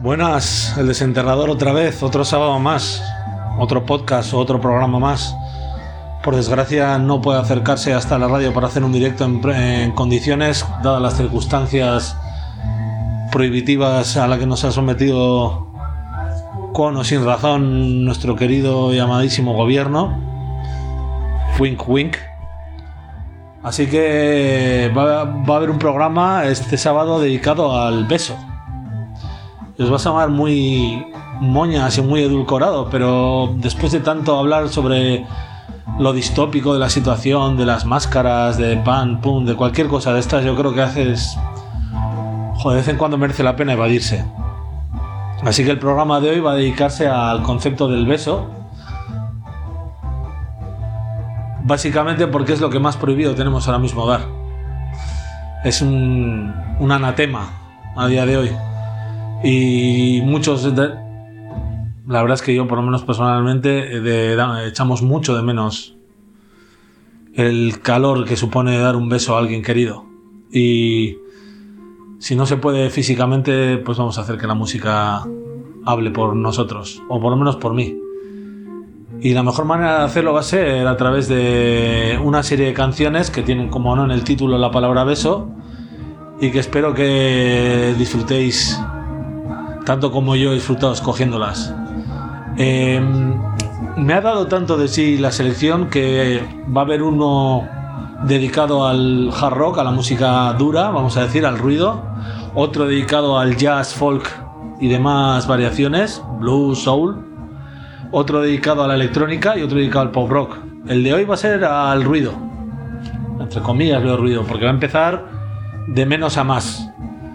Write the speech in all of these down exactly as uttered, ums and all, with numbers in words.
Buenas, el desenterrador otra vez, otro sábado más, otro podcast o otro programa más. Por desgracia no puede acercarse hasta la radio para hacer un directo en, en condiciones, dadas las circunstancias prohibitivas a las que nos ha sometido con o sin razón nuestro querido y amadísimo gobierno. Wink wink. Así que va, va a haber un programa este sábado dedicado al beso. Os va a sonar muy moñas y muy edulcorado, pero después de tanto hablar sobre lo distópico de la situación, de las máscaras, de pan, pum, de cualquier cosa de estas, yo creo que haces... Joder, de vez en cuando merece la pena evadirse. Así que el programa de hoy va a dedicarse al concepto del beso. Básicamente porque es lo que más prohibido tenemos ahora mismo dar. Es un, un anatema a día de hoy. Y muchos, de, la verdad es que yo por lo menos personalmente de, de, echamos mucho de menos el calor que supone dar un beso a alguien querido. Y si no se puede físicamente, pues vamos a hacer que la música hable por nosotros, o por lo menos por mí. Y la mejor manera de hacerlo va a ser a través de una serie de canciones que tienen como no en el título la palabra beso, y que espero que disfrutéis tanto como yo he disfrutado escogiéndolas. Eh, me ha dado tanto de sí la selección que va a haber uno dedicado al hard rock, a la música dura, vamos a decir, al ruido, otro dedicado al jazz, folk y demás variaciones, blues, soul, otro dedicado a la electrónica y otro dedicado al pop rock. El de hoy va a ser al ruido, entre comillas lo ruido, porque va a empezar de menos a más.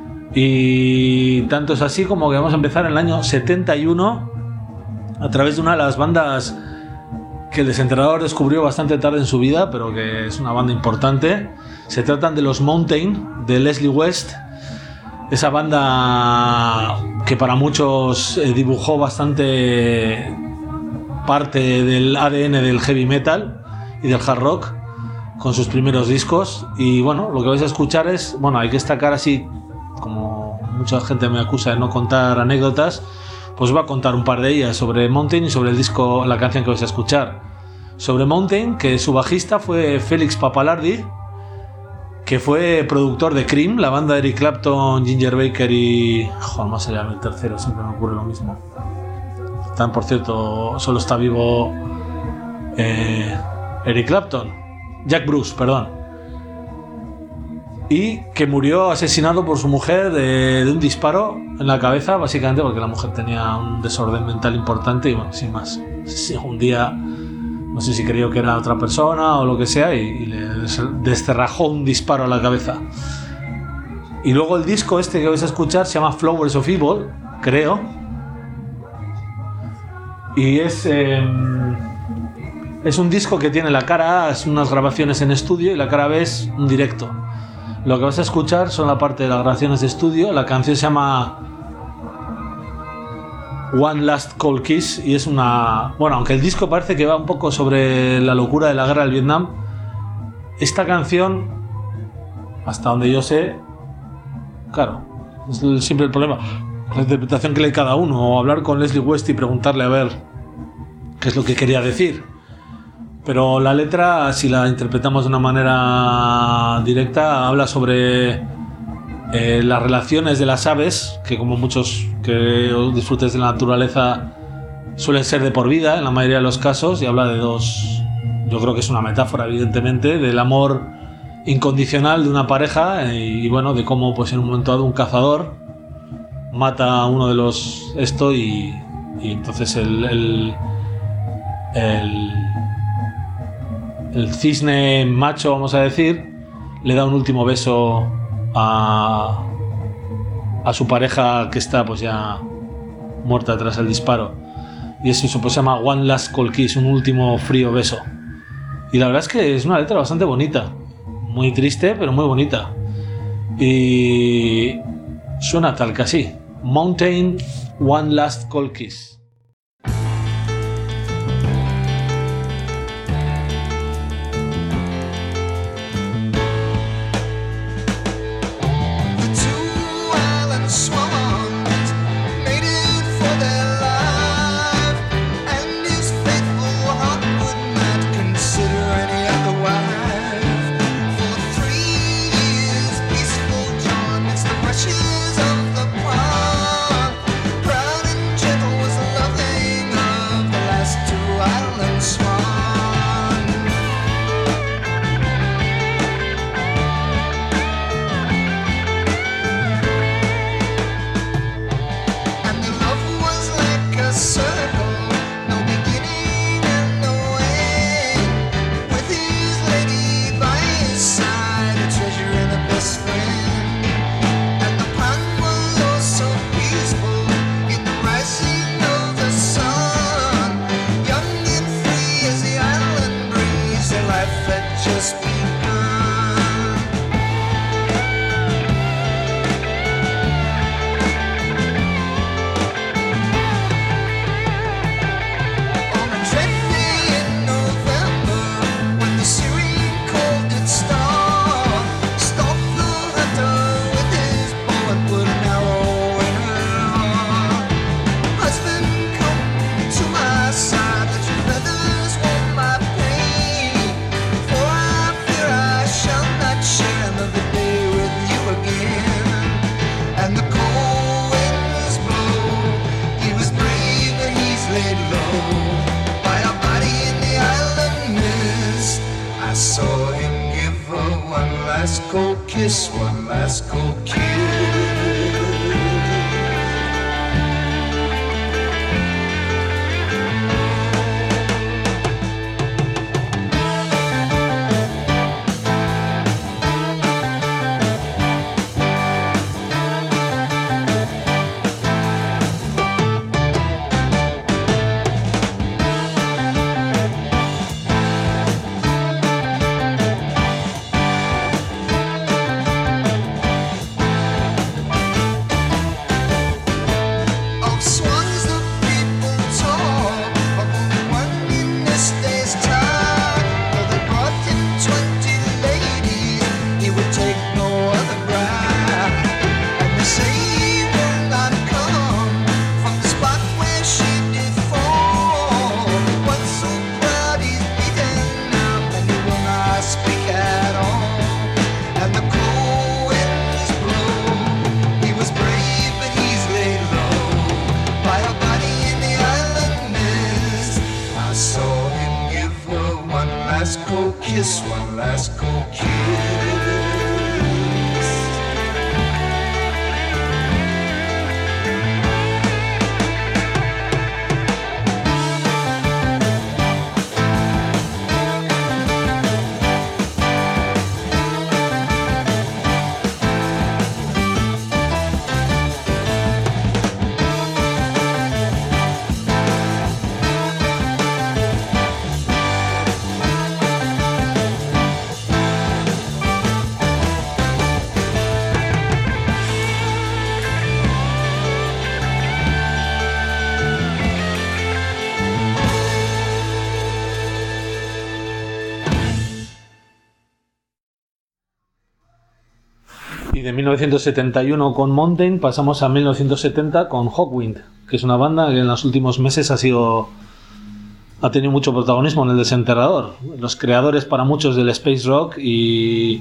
Y tanto es así como que vamos a empezar en el año setenta y uno a través de una de las bandas que el desenterrador descubrió bastante tarde en su vida, pero que es una banda importante. Se tratan de los Mountain, de Leslie West, esa banda que para muchos dibujó bastante parte del A D N del heavy metal y del hard rock con sus primeros discos. Y bueno, lo que vais a escuchar es, bueno, hay que destacar así, como mucha gente me acusa de no contar anécdotas, pues voy a contar un par de ellas sobre Mountain y sobre el disco, la canción que vais a escuchar. Sobre Mountain, que su bajista fue Félix Pappalardi, que fue productor de Cream, la banda de Eric Clapton, Ginger Baker y... Joder, más allá del tercero, siempre me ocurre lo mismo. Tan, por cierto, solo está vivo eh, Eric Clapton, Jack Bruce, perdón. Y que murió asesinado por su mujer de, de un disparo en la cabeza, básicamente porque la mujer tenía un desorden mental importante y bueno, sin más. Un día, no sé si creyó que era otra persona o lo que sea, y, y le descerrajó un disparo a la cabeza. Y luego el disco este que vais a escuchar se llama Flowers of Evil, creo. Y es... Eh, es un disco que tiene la cara A, es unas grabaciones en estudio, y la cara B es un directo. Lo que vas a escuchar son la parte de las grabaciones de estudio. La canción se llama One Last Cold Kiss y es una... Bueno, aunque el disco parece que va un poco sobre la locura de la guerra del Vietnam, esta canción, hasta donde yo sé, claro, es siempre el problema, la interpretación que lee cada uno, o hablar con Leslie West y preguntarle a ver qué es lo que quería decir. Pero la letra, si la interpretamos de una manera directa, habla sobre eh, las relaciones de las aves, que como muchos que disfrutes de la naturaleza suelen ser de por vida en la mayoría de los casos, y habla de dos, yo creo que es una metáfora evidentemente, del amor incondicional de una pareja y, y bueno, de cómo pues en un momento dado un cazador mata a uno de los esto y, y entonces el... el, el El cisne macho, vamos a decir, le da un último beso a, a su pareja que está pues ya muerta tras el disparo. Y eso pues, se llama One Last Cold Kiss, un último frío beso. Y la verdad es que es una letra bastante bonita. Muy triste, pero muy bonita. Y suena tal que así. Mountain, One Last Cold Kiss. Swans made kiss, one last cold kiss. Kiss, one last cold kiss. Y de mil novecientos setenta y uno con Mountain pasamos a mil novecientos setenta con Hawkwind, que es una banda que en los últimos meses ha sido ha tenido mucho protagonismo en el desenterrador. Los creadores para muchos del space rock y,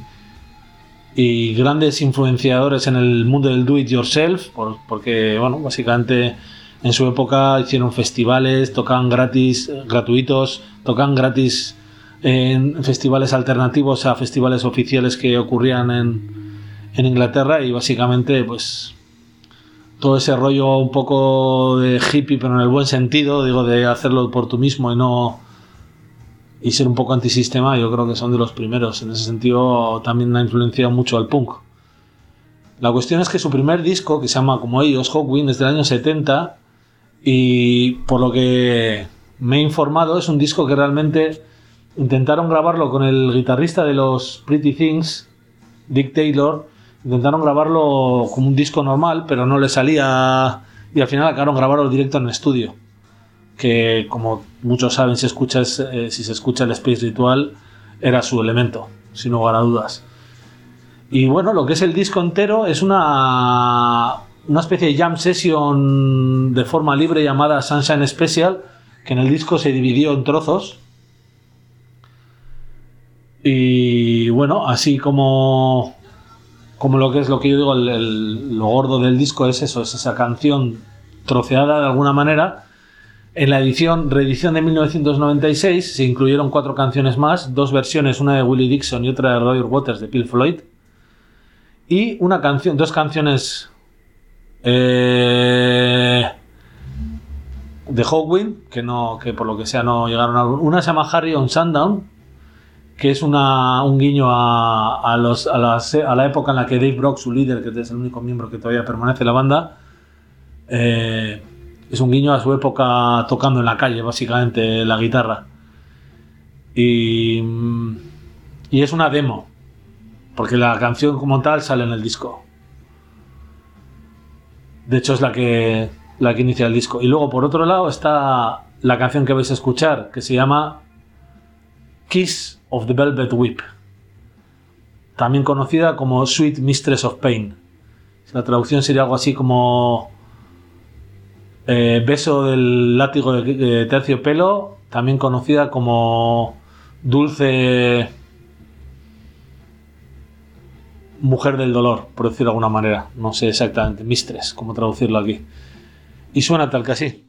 y grandes influenciadores en el mundo del do it yourself, por, porque bueno, básicamente en su época hicieron festivales, tocaban gratis, gratuitos, tocaban gratis en festivales alternativos a festivales oficiales que ocurrían en en Inglaterra, y básicamente pues todo ese rollo un poco de hippie, pero en el buen sentido, digo, de hacerlo por tú mismo y no y ser un poco antisistema. Yo creo que son de los primeros. En ese sentido también ha influenciado mucho al punk. La cuestión es que su primer disco, que se llama como ellos, Hawkwind, es del año setenta, y por lo que me he informado es un disco que realmente intentaron grabarlo con el guitarrista de los Pretty Things, Dick Taylor. Intentaron grabarlo como un disco normal, pero no le salía, y al final acabaron grabarlo directo en el estudio, que como muchos saben, si, escuchas, eh, si se escucha el Space Ritual, era su elemento, sin lugar a dudas. Y bueno, lo que es el disco entero es una, una especie de jam session de forma libre llamada Sunshine Special, que en el disco se dividió en trozos. Y bueno, así como... como lo que es lo que yo digo, el, el, lo gordo del disco es eso, es esa canción troceada de alguna manera. En la edición, reedición de mil novecientos noventa y seis se incluyeron cuatro canciones más, dos versiones, una de Willie Dixon y otra de Roger Waters de Pink Floyd, y una canción, dos canciones eh, de Hawkwind, que no, que por lo que sea no llegaron a... Una se llama Harry on Sundown, que es una, un guiño a, a, los, a, las, a la época en la que Dave Brock, su líder, que es el único miembro que todavía permanece en la banda, eh, es un guiño a su época tocando en la calle, básicamente, la guitarra. Y, y es una demo, porque la canción como tal sale en el disco. De hecho es la que, la que inicia el disco. Y luego por otro lado está la canción que vais a escuchar, que se llama Kiss of the Velvet Whip, también conocida como Sweet Mistress of Pain. La traducción sería algo así como eh, beso del látigo de, de terciopelo, también conocida como dulce mujer del dolor, por decirlo de alguna manera. No sé exactamente, mistress, cómo traducirlo aquí. Y suena tal que así.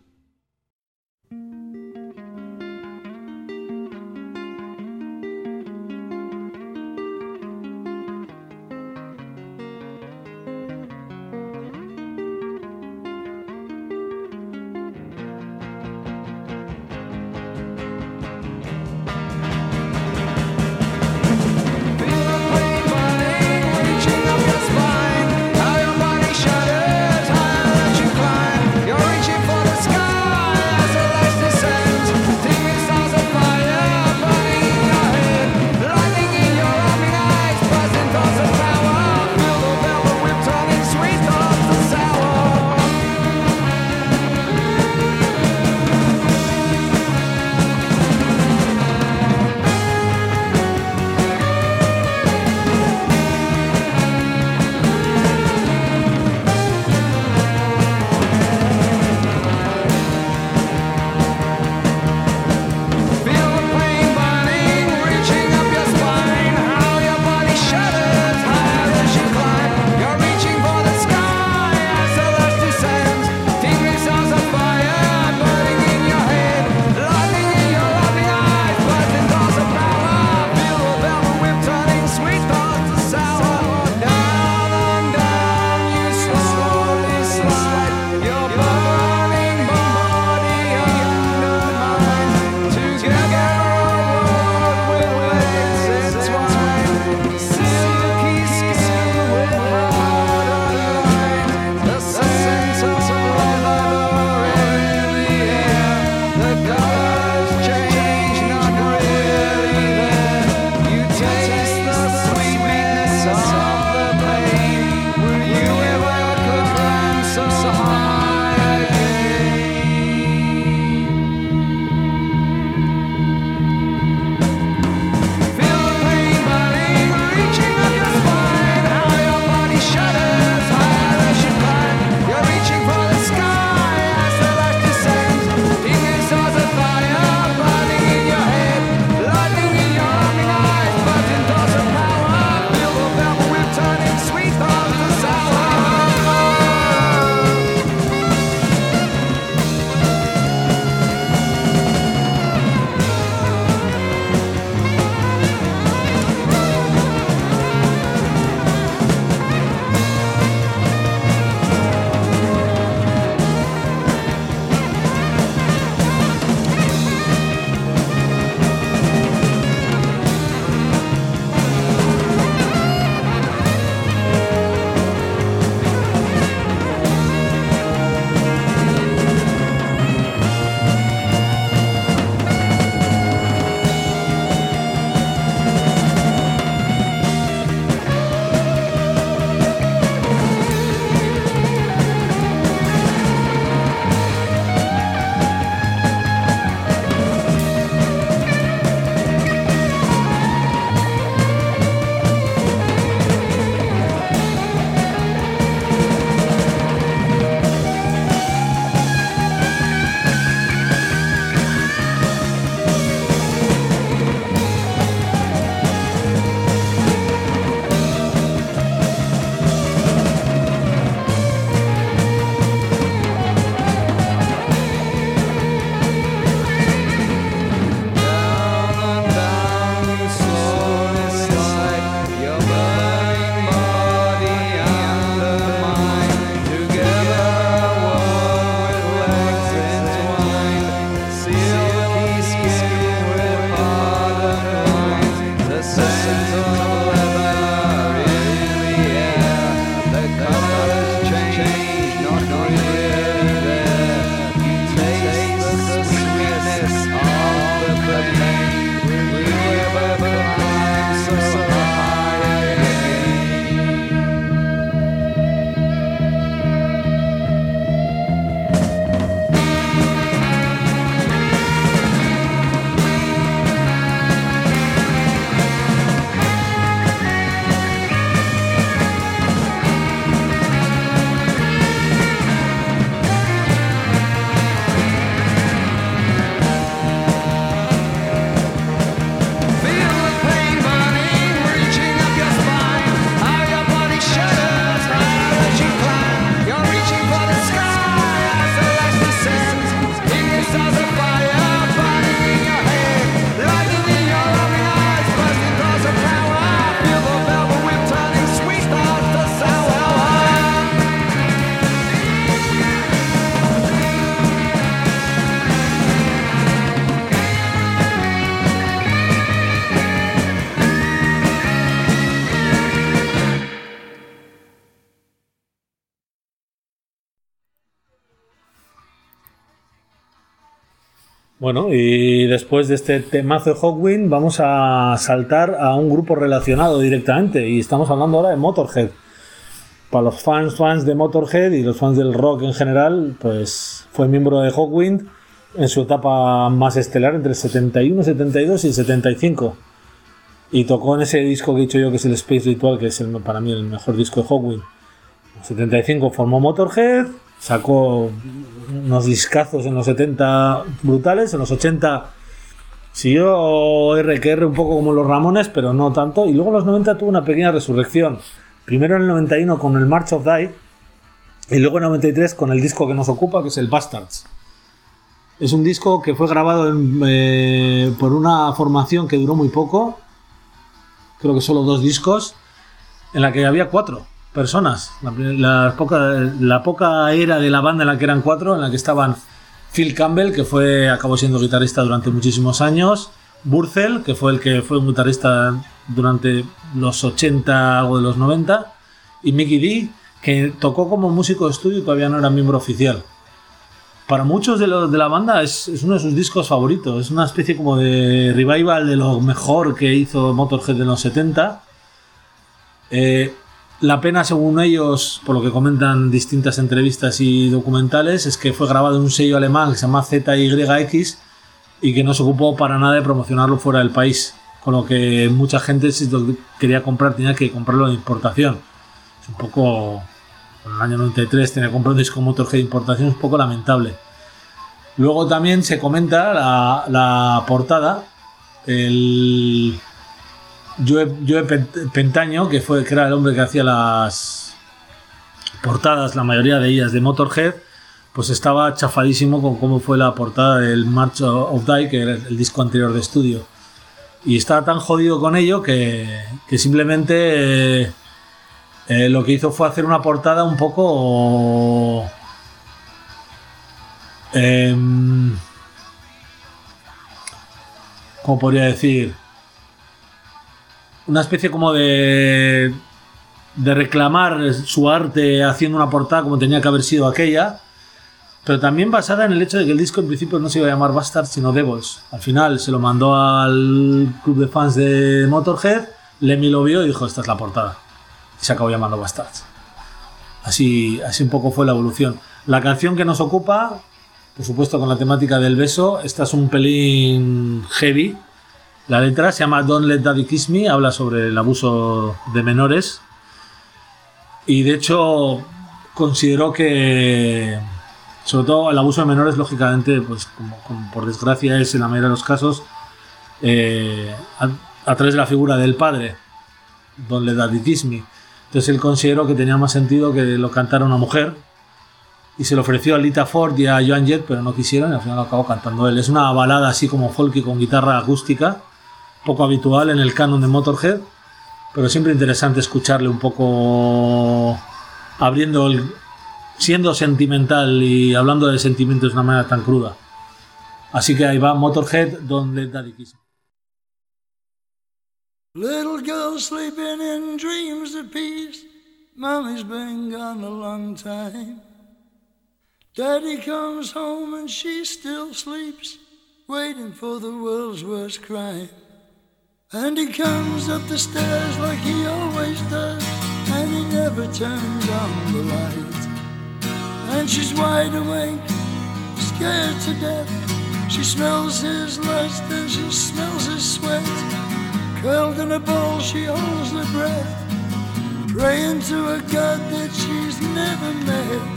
Bueno, y después de este temazo de Hawkwind vamos a saltar a un grupo relacionado directamente y estamos hablando ahora de Motorhead. Para los fans fans de Motorhead y los fans del rock en general, pues fue miembro de Hawkwind en su etapa más estelar entre el setenta y uno, setenta y dos y el setenta y cinco. Y tocó en ese disco que he dicho yo, que es el Space Ritual, que es el, para mí el mejor disco de Hawkwind. En el setenta y cinco formó Motorhead, sacó unos discazos en los setenta brutales, en los ochenta siguió R que R un poco como los Ramones, pero no tanto, y luego en los noventa tuvo una pequeña resurrección. Primero en el noventa y uno con el March of Die, y luego en el noventa y tres con el disco que nos ocupa, que es el Bastards. Es un disco que fue grabado en, eh, por una formación que duró muy poco, creo que solo dos discos, en la que había cuatro personas. La, la, poca, la poca era de la banda en la que eran cuatro, en la que estaban Phil Campbell, que fue acabó siendo guitarrista durante muchísimos años, Burcell, que fue el que fue un guitarrista durante los ochenta, algo de los noventa, y Mickey D, que tocó como músico de estudio y todavía no era miembro oficial. Para muchos de los de la banda es, es uno de sus discos favoritos, es una especie como de revival de lo mejor que hizo Motorhead en los setenta. Eh, la pena, según ellos, por lo que comentan distintas entrevistas y documentales, es que fue grabado en un sello alemán que se llama Z Y X y que no se ocupó para nada de promocionarlo fuera del país, con lo que mucha gente, si lo quería comprar, tenía que comprarlo de importación. Es un poco... en el año noventa y tres tenía que comprar un disco Motorhead de importación, es un poco lamentable. Luego también se comenta la, la portada, el Joe, Joe Pentaño, que fue que era el hombre que hacía las portadas, la mayoría de ellas de Motorhead, pues estaba chafadísimo con cómo fue la portada del March of Die, que era el disco anterior de estudio, y estaba tan jodido con ello que, que simplemente eh, eh, lo que hizo fue hacer una portada un poco eh, ¿cómo podría decir? Una especie como de de reclamar su arte haciendo una portada como tenía que haber sido aquella, pero también basada en el hecho de que el disco en principio no se iba a llamar Bastards sino Devils. Al final se lo mandó al club de fans de Motorhead, Lemmy lo vio y dijo: esta es la portada, y se acabó llamando Bastards. Así, así un poco fue la evolución. La canción que nos ocupa, por supuesto con la temática del beso, esta es un pelín heavy. La letra se llama Don't Let Daddy Kiss Me, habla sobre el abuso de menores, y de hecho consideró que, sobre todo el abuso de menores, lógicamente, pues como, como por desgracia es en la mayoría de los casos, eh, a, a través de la figura del padre, Don't Let Daddy Kiss Me. Entonces él consideró que tenía más sentido que lo cantara una mujer, y se lo ofreció a Lita Ford y a Joan Jett, pero no quisieron, y al final lo acabó cantando él. Es una balada así como folky con guitarra acústica, poco habitual en el canon de Motorhead, pero siempre interesante escucharle un poco abriendo el, siendo sentimental y hablando de sentimientos de una manera tan cruda. Así que ahí va Motorhead, Don't Let Daddy Kiss Me. Little girl sleeping in dreams of peace. Mommy's been gone a long time. Daddy comes home and she still sleeps, waiting for the world's worst crime. And he comes up the stairs like he always does, and he never turns on the light. And she's wide awake, scared to death. She smells his lust and she smells his sweat. Curled in a ball, she holds her breath, praying to a God that she's never met.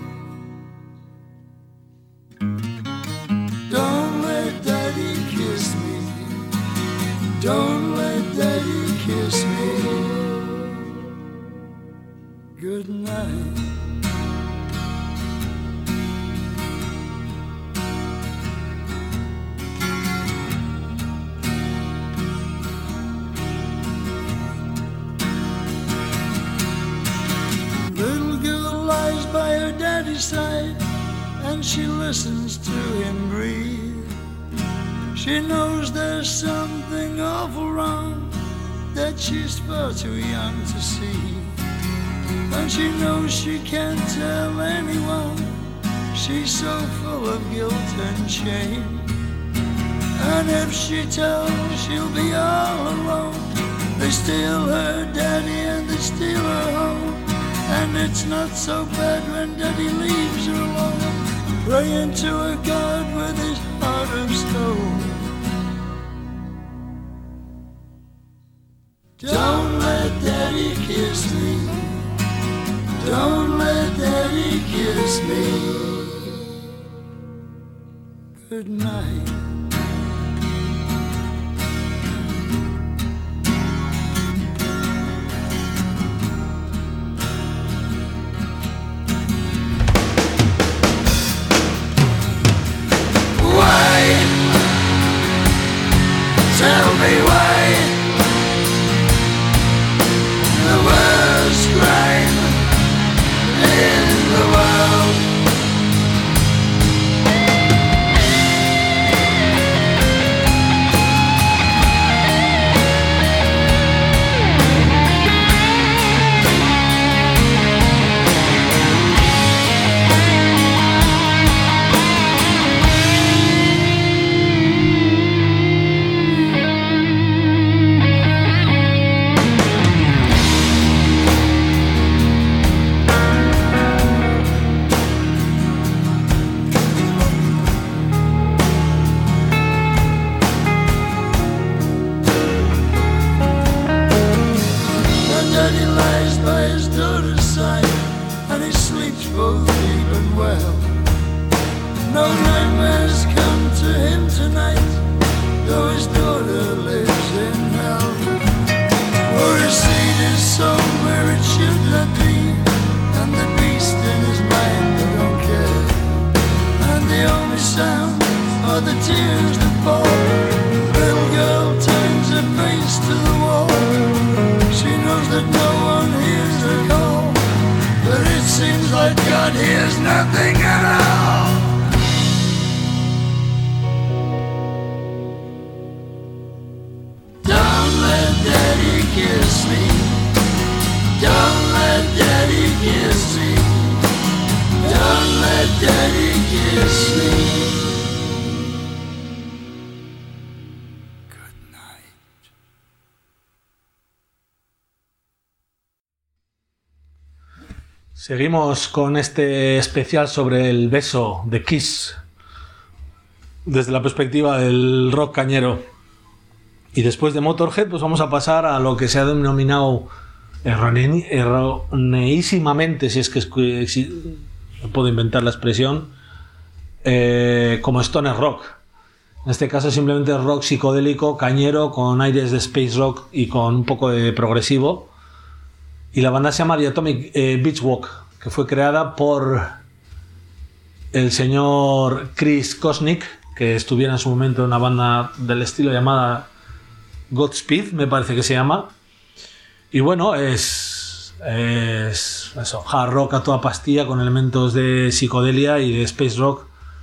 Don't let Daddy kiss me. Don't let Daddy kiss me. Good night. Little girl lies by her daddy's side, and she listens to him breathe. She knows there's something awful wrong that she's far too young to see. And she knows she can't tell anyone, she's so full of guilt and shame. And if she tells, she'll be all alone. They steal her daddy and they steal her home. And it's not so bad when daddy leaves her alone, praying to a God with his heart of stone. Don't let daddy kiss me. Don't let daddy kiss me. Good night. Tell me why the worst crime in the world. Seguimos con este especial sobre el beso de Kiss desde la perspectiva del rock cañero. Y después de Motorhead, pues vamos a pasar a lo que se ha denominado errone- erroneísimamente, si es que es, si, puedo inventar la expresión, eh, como stoner rock. En este caso simplemente rock psicodélico, cañero, con aires de space rock y con un poco de progresivo. Y la banda se llama The Atomic eh, Beach Walk, que fue creada por el señor Chris Kosnick, que estuviera en su momento en una banda del estilo llamada Godspeed, me parece que se llama. Y bueno, es, es eso, hard rock a toda pastilla con elementos de psicodelia y de space rock.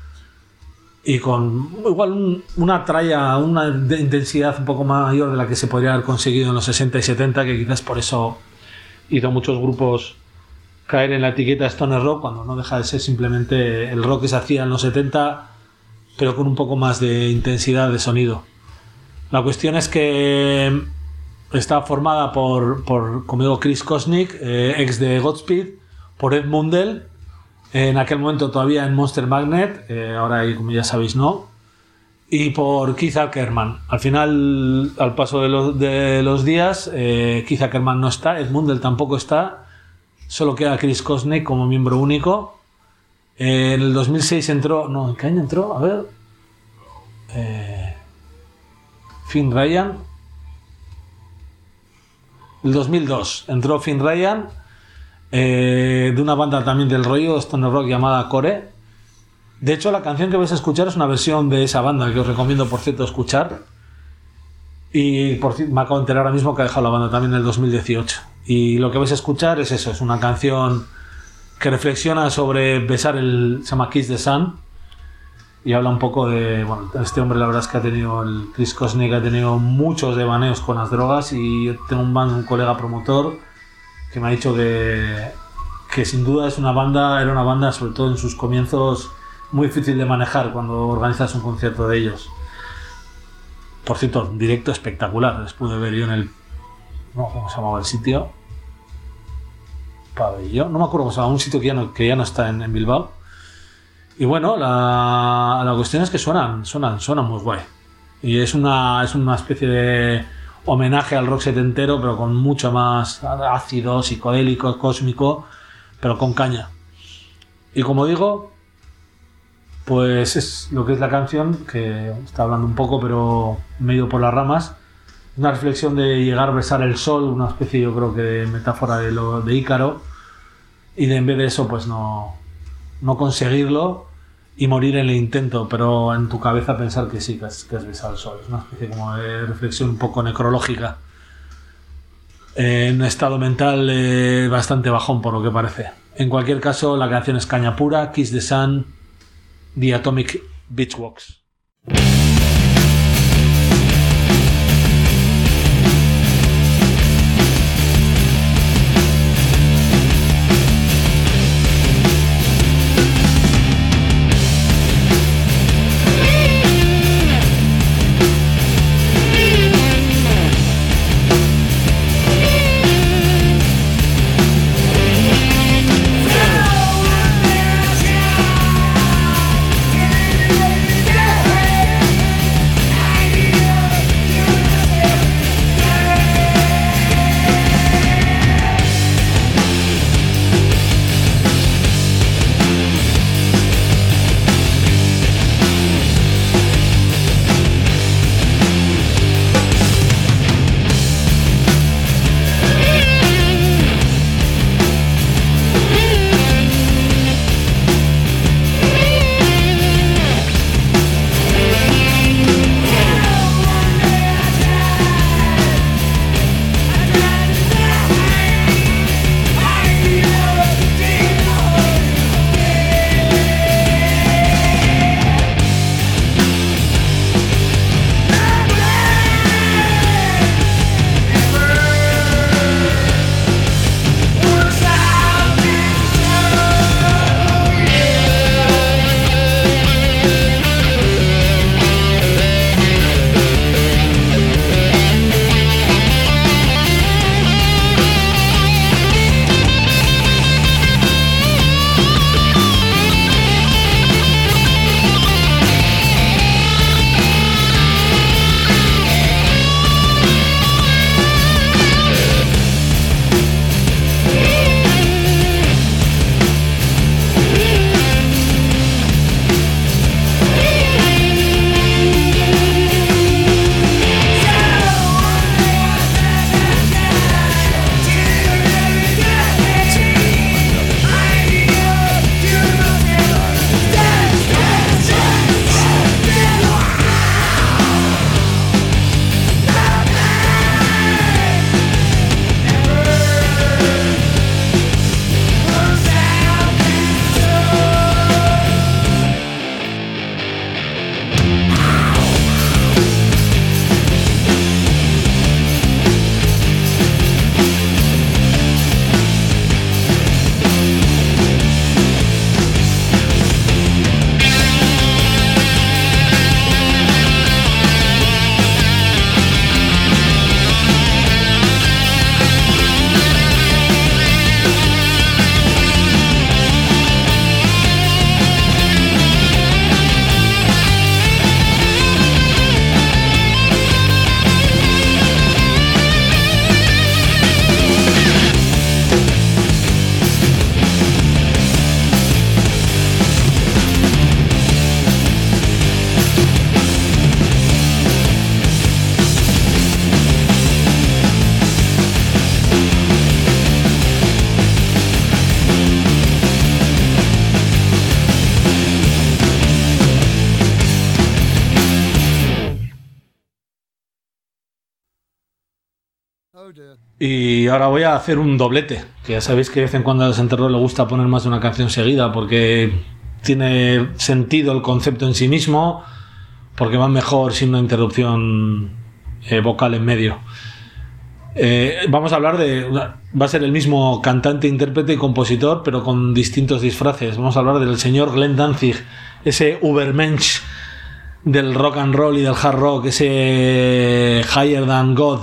Y con igual un, una tralla, una de intensidad un poco mayor de la que se podría haber conseguido en los sesenta y setenta, que quizás por eso hizo muchos grupos caer en la etiqueta stoner rock, cuando no deja de ser simplemente el rock que se hacía en los setenta, pero con un poco más de intensidad de sonido. La cuestión es que está formada por, por como digo, Chris Kosnick, eh, ex de Godspeed, por Ed Mundell, en aquel momento todavía en Monster Magnet, eh, ahora como ya sabéis no, y por Keith Ackerman. Al final, al paso de los, de los días, eh, Keith Ackerman no está, Ed Mundell tampoco está, solo queda Chris Kosnick como miembro único. Eh, en el dos mil seis entró, no, ¿en qué año entró? A ver, eh, Finn Ryan. El dos mil dos entró Finn Ryan, eh, de una banda también del rollo stoner rock llamada Core. De hecho, la canción que vais a escuchar es una versión de esa banda que os recomiendo, por cierto, escuchar. Y por cierto, me acabo de enterar ahora mismo que ha dejado la banda también en el dos mil dieciocho. Y lo que vais a escuchar es eso, es una canción que reflexiona sobre besar el... se llama Kiss the Sun. Y habla un poco de... bueno, este hombre la verdad es que ha tenido... el Chris Kosnick ha tenido muchos devaneos con las drogas. Y yo tengo un, un colega promotor que me ha dicho que... que sin duda es una banda... era una banda, sobre todo en sus comienzos, muy difícil de manejar cuando organizas un concierto de ellos. Por cierto, directo espectacular. Les pude ver yo en el... No, ¿cómo se llamaba el sitio? Pabellón. No me acuerdo cómo se llama. Un sitio que ya no, que ya no está en, en Bilbao. Y bueno, la, la cuestión es que suenan, suenan, suenan muy guay. Y es una, es una especie de homenaje al rock setentero, pero con mucho más ácido, psicodélico, cósmico, pero con caña. Y como digo, pues es lo que es la canción, que está hablando un poco, pero medio por las ramas. Una reflexión de llegar a besar el sol, una especie, yo creo que de metáfora de, lo, de Ícaro, y de en vez de eso, pues no, no conseguirlo y morir en el intento, pero en tu cabeza pensar que sí, que has, que has besado el sol. Es una especie como de reflexión un poco necrológica, eh, en un estado mental eh, bastante bajón por lo que parece. En cualquier caso, la canción es caña pura, Kiss the Sun, The Atomic Beachwalks. Y ahora voy a hacer un doblete, que ya sabéis que de vez en cuando a los enterros le gusta poner más de una canción seguida porque tiene sentido el concepto en sí mismo, porque va mejor sin una interrupción eh, vocal en medio. Eh, vamos a hablar de... Va a ser el mismo cantante, intérprete y compositor, pero con distintos disfraces. Vamos a hablar del señor Glenn Danzig, ese Ubermensch del rock and roll y del hard rock, ese Higher Than God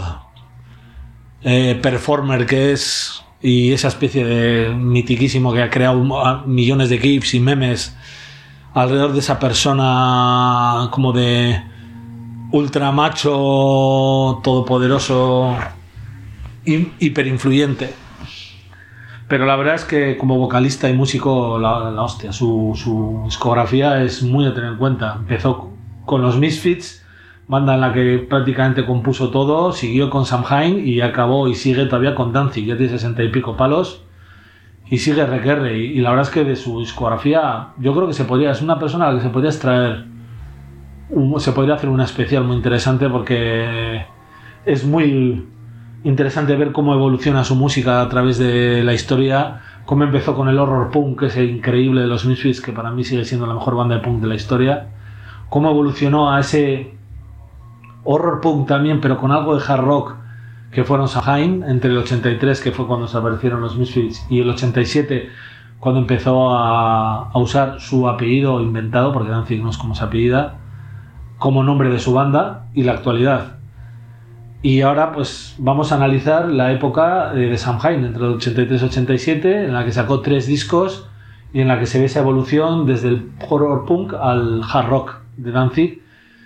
eh, performer que es, y esa especie de mitiquísimo que ha creado millones de gifs y memes alrededor de esa persona como de ultra macho todopoderoso, hiperinfluyente. Pero la verdad es que como vocalista y músico, la, la hostia, su, su discografía es muy a tener en cuenta. Empezó con los Misfits, banda en la que prácticamente compuso todo, siguió con Samhain y acabó y sigue todavía con Danzig, ya tiene sesenta y pico palos y sigue requerre. Y, y la verdad es que de su discografía yo creo que se podría, es una persona a la que se podría extraer, un, se podría hacer una especial muy interesante, porque es muy interesante ver cómo evoluciona su música a través de la historia, cómo empezó con el horror punk, que es increíble, de los Misfits, que para mí sigue siendo la mejor banda de punk de la historia, cómo evolucionó a ese horror punk también, pero con algo de hard rock, que fueron Samhain, entre el ochenta y tres, que fue cuando se aparecieron los Misfits, y el ochenta y siete, cuando empezó a, a usar su apellido inventado, porque Danzig no es como se apellida, como nombre de su banda, y la actualidad. Y ahora pues vamos a analizar la época de Samhain, entre el ochenta y tres y ochenta y siete, en la que sacó tres discos y en la que se ve esa evolución desde el horror punk al hard rock de Danzig.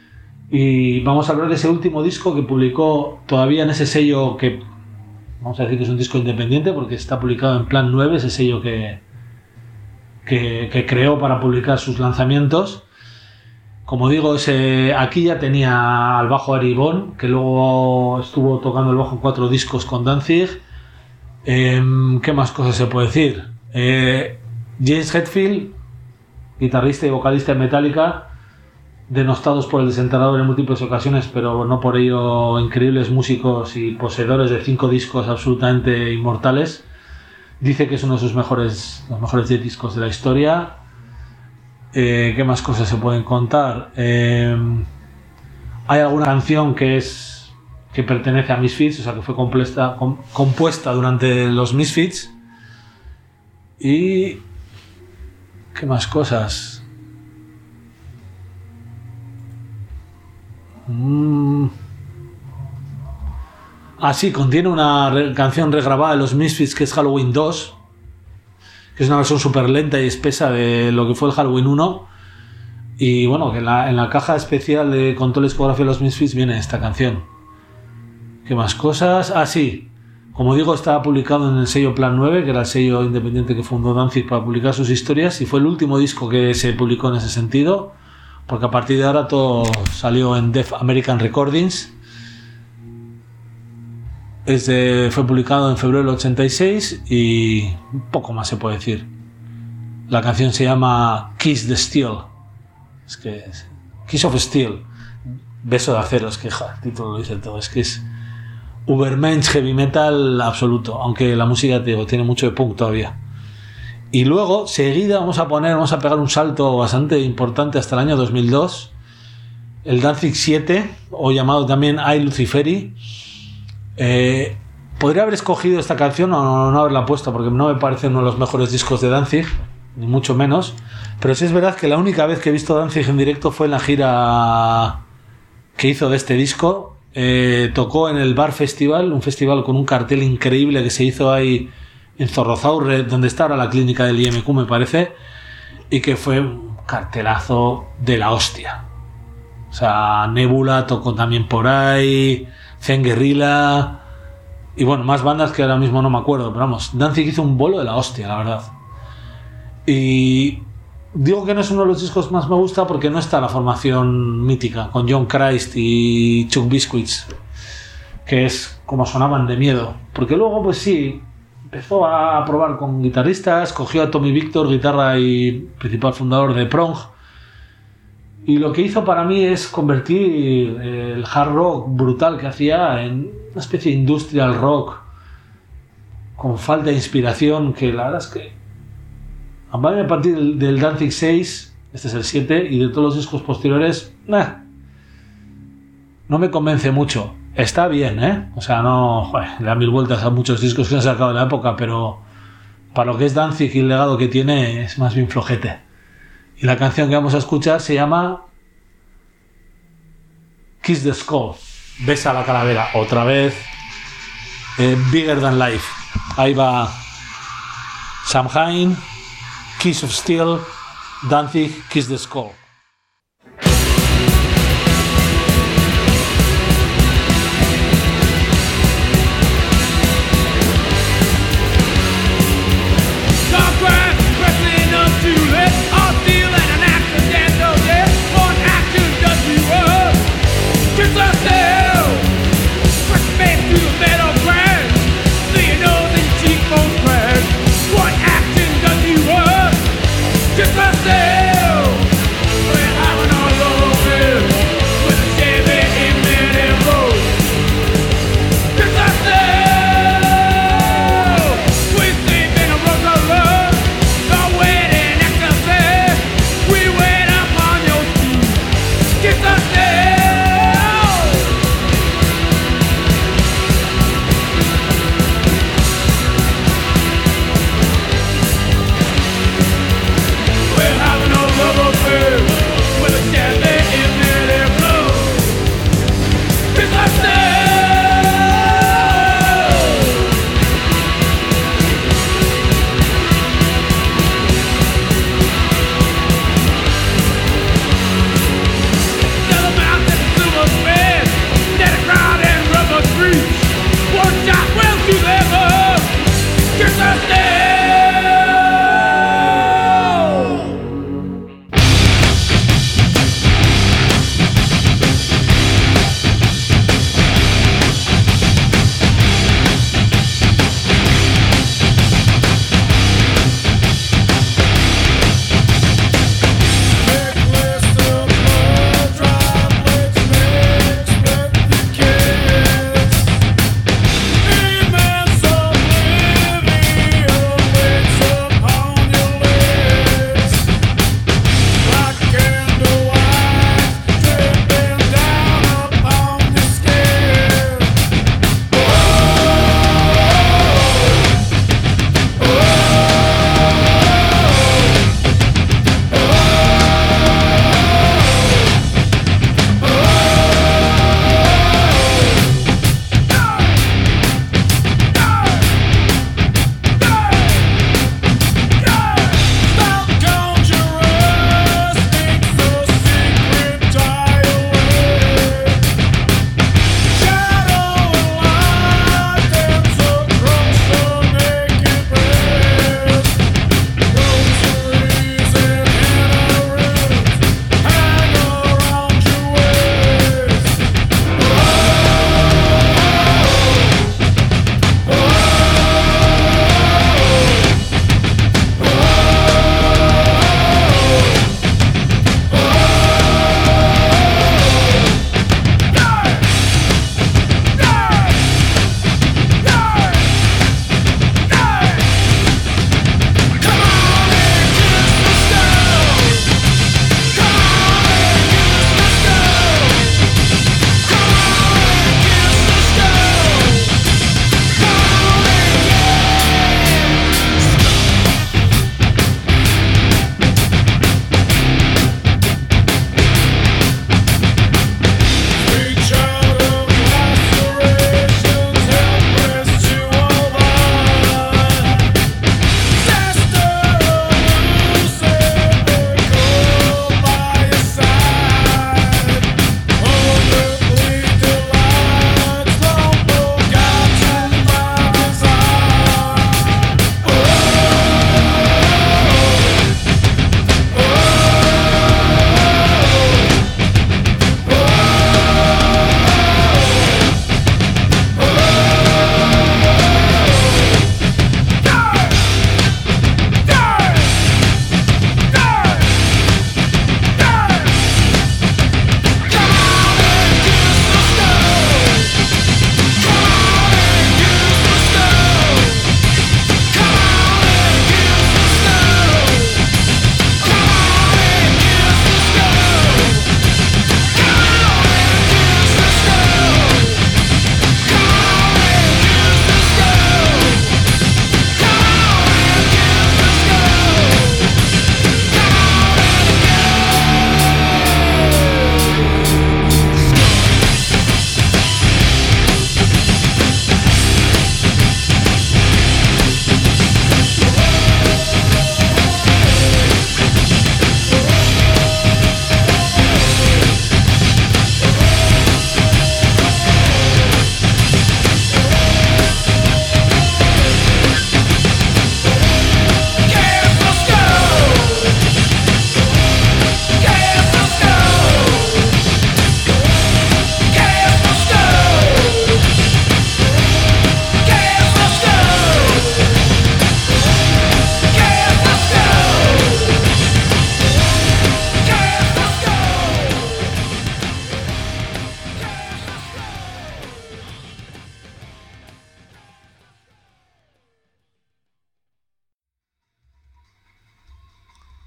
Y vamos a hablar de ese último disco que publicó todavía en ese sello que vamos a decir que es un disco independiente, porque está publicado en Plan nueve, ese sello que, que, que creó para publicar sus lanzamientos. Como digo, ese, aquí ya tenía al bajo Ari Bon, que luego estuvo tocando el bajo en cuatro discos con Danzig. Eh, ¿Qué más cosas se puede decir? Eh, James Hetfield, guitarrista y vocalista de Metallica, denostados por el desenterrador en múltiples ocasiones, pero no por ello increíbles músicos y poseedores de cinco discos absolutamente inmortales. Dice que es uno de sus mejores, los mejores diez discos de la historia. Eh, ¿Qué más cosas se pueden contar? Eh, hay alguna canción que es que pertenece a Misfits, o sea que fue compuesta, com, compuesta durante los Misfits. Y ¿qué más cosas? Mm. Ah, sí, contiene una re- canción regrabada de los Misfits que es Halloween dos, que es una versión súper lenta y espesa de lo que fue el Halloween uno. Y bueno, que en la, en la caja especial de, con toda la discografía de los Misfits viene esta canción. ¿Qué más cosas? Ah, sí, como digo, estaba publicado en el sello Plan nueve, que era el sello independiente que fundó Danzig para publicar sus historias, y fue el último disco que se publicó en ese sentido, porque a partir de ahora todo salió en Def American Recordings. Este fue publicado en febrero del ochenta y seis y poco más se puede decir. La canción se llama Kiss the Steel. Es que es Kiss of Steel, beso de acero. Es que ja, el título lo dice todo. Es que es Ubermensch heavy metal absoluto, aunque la música te digo, tiene mucho de punk todavía. Y luego, seguida, vamos a poner, vamos a pegar un salto bastante importante hasta el año dos mil dos. El Danzig siete, o llamado también I Luciferi. Eh, podría haber escogido esta canción o no, no haberla puesto, porque no me parece uno de los mejores discos de Danzig, ni mucho menos. Pero sí es verdad que la única vez que he visto Danzig en directo fue en la gira que hizo de este disco. Eh, tocó en el Bar Festival, un festival con un cartel increíble que se hizo ahí en Zorrozaurre, donde está ahora la clínica del I M Q, me parece, y que fue un cartelazo de la hostia. O sea, Nebula tocó también por ahí, Zen Guerrilla y bueno, más bandas que ahora mismo no me acuerdo, pero vamos, Danzig hizo un bolo de la hostia, la verdad. Y digo que no es uno de los discos que más me gusta porque no está la formación mítica con John Christ y Chuck Biscuits, que es como sonaban de miedo, porque luego pues sí empezó a probar con guitarristas, cogió a Tommy Victor, guitarra y principal fundador de Prong. Y lo que hizo para mí es convertir el hard rock brutal que hacía en una especie de industrial rock con falta de inspiración, que la verdad es que a partir del, del Danzig seis, este es el siete, y de todos los discos posteriores, nah, no me convence mucho. Está bien, ¿eh? O sea, no, joder, le da mil vueltas a muchos discos que se han sacado de la época, pero para lo que es Danzig y el legado que tiene es más bien flojete. Y la canción que vamos a escuchar se llama Kiss the Skull, Besa la calavera, otra vez. Eh, Bigger Than Life, ahí va Samhain, Kiss of Steel, Danzig, Kiss the Skull. Just myself.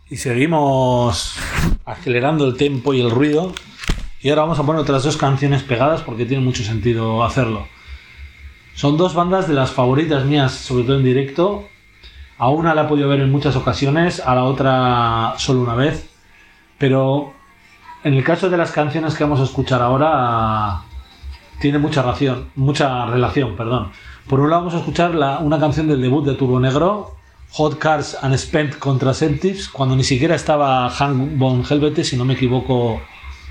Y seguimos acelerando el tempo y el ruido. Y ahora vamos a poner otras dos canciones pegadas porque tiene mucho sentido hacerlo. Son dos bandas de las favoritas mías, sobre todo en directo. A una la he podido ver en muchas ocasiones, a la otra solo una vez. Pero en el caso de las canciones que vamos a escuchar ahora, tiene mucha relación, mucha relación, perdón. Por un lado vamos a escuchar la, una canción del debut de Turbonegro, Hot Cars and Spent Contraceptives, cuando ni siquiera estaba Hank von Helvete, si no me equivoco,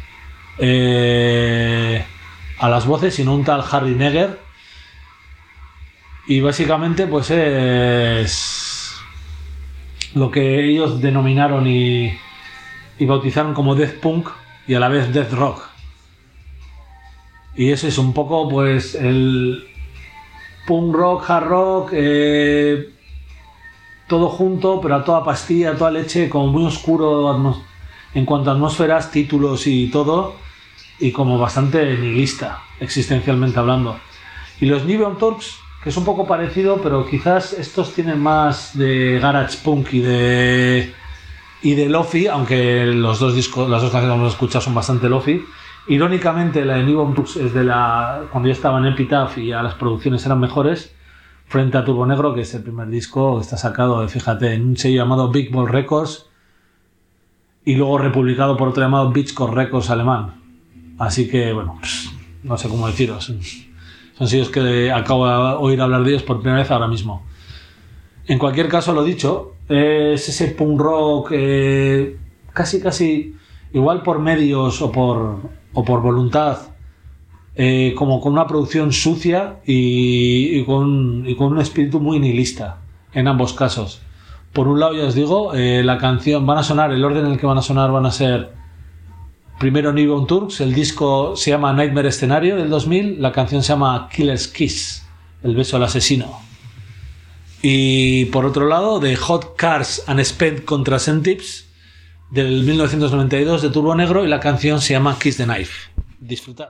eh, a las voces, sino un tal Harry Negger. Y básicamente pues es lo que ellos denominaron y, y bautizaron como Death Punk y a la vez Death Rock. Y eso es un poco pues el punk rock, hard rock, eh, todo junto, pero a toda pastilla, a toda leche, como muy oscuro en cuanto a atmósferas, títulos y todo, y como bastante nihilista, existencialmente hablando. Y los Niveon Turks, que es un poco parecido, pero quizás estos tienen más de garage punk y de y de lofi, aunque los dos discos, las dos canciones que vamos a escuchar son bastante lofi. Irónicamente, la de Niveon Turks es de la cuando ya estaba en Epitaph y ya las producciones eran mejores, frente a Turbonegro, que es el primer disco que está sacado, fíjate, en un sello llamado Big Ball Records y luego republicado por otro llamado Beachcore Records alemán. Así que, bueno, pues, no sé cómo deciros. Son sellos que acabo de oír hablar de ellos por primera vez ahora mismo. En cualquier caso, lo dicho, es ese punk rock eh, casi casi igual por medios o por, o por voluntad, eh, como con una producción sucia y, y, con, y con un espíritu muy nihilista en ambos casos. Por un lado, ya os digo, eh, la canción van a sonar, el orden en el que van a sonar van a ser primero Niveon Turks, el disco se llama Nightmare Escenario del dos mil, la canción se llama Killer's Kiss, el beso al asesino. Y por otro lado, de Hot Cars and Spent Contraceptives del mil novecientos noventa y dos de Turbonegro, y la canción se llama Kiss the Knife. Disfrutad.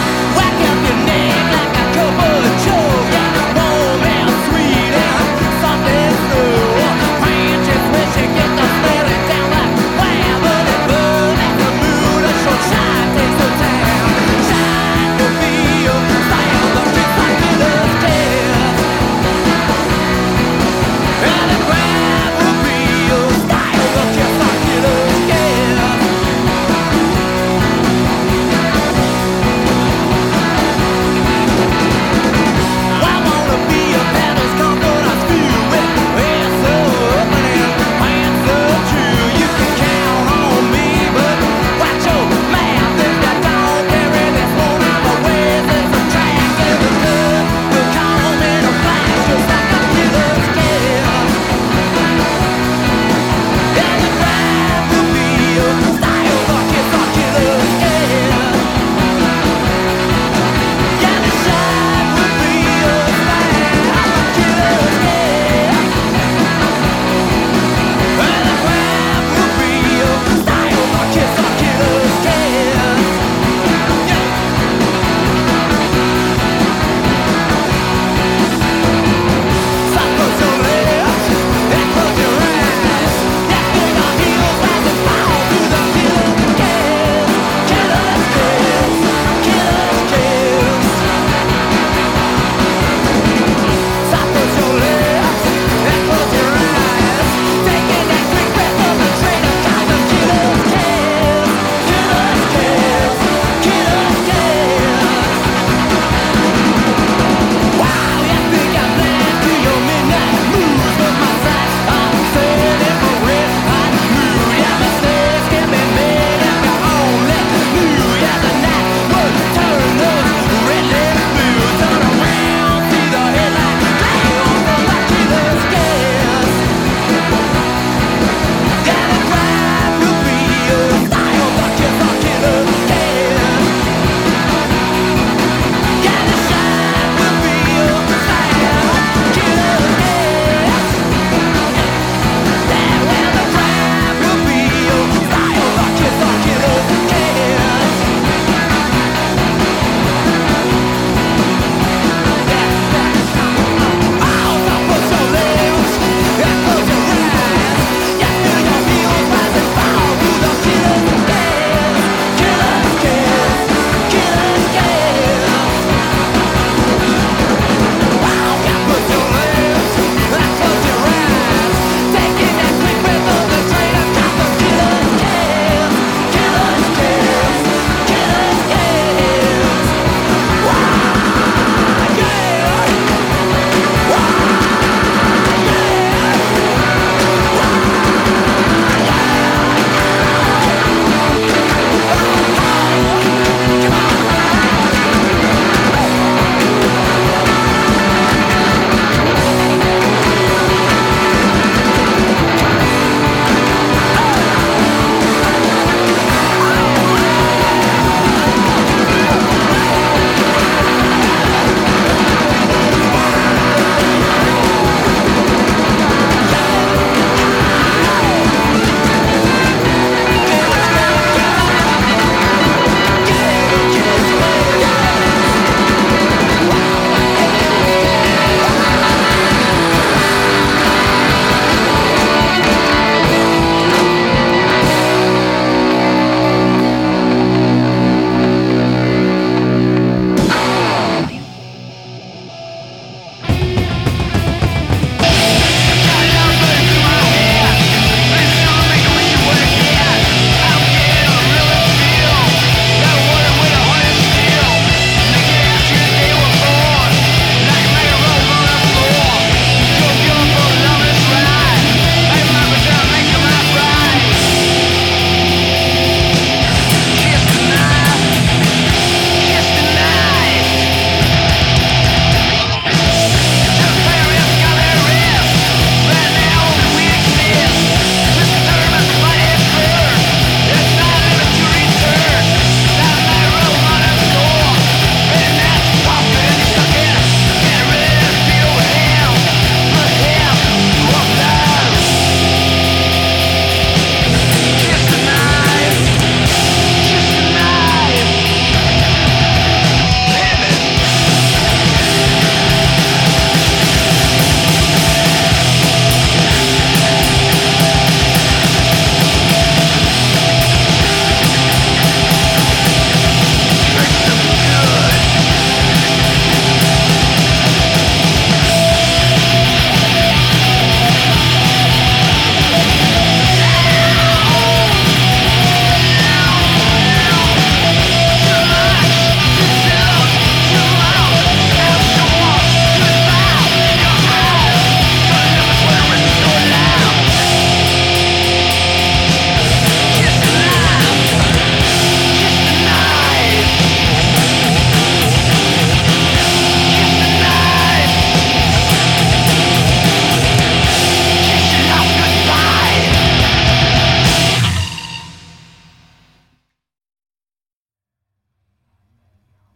Whack up your neck like a couple of Joe. Yeah, warm and sweet and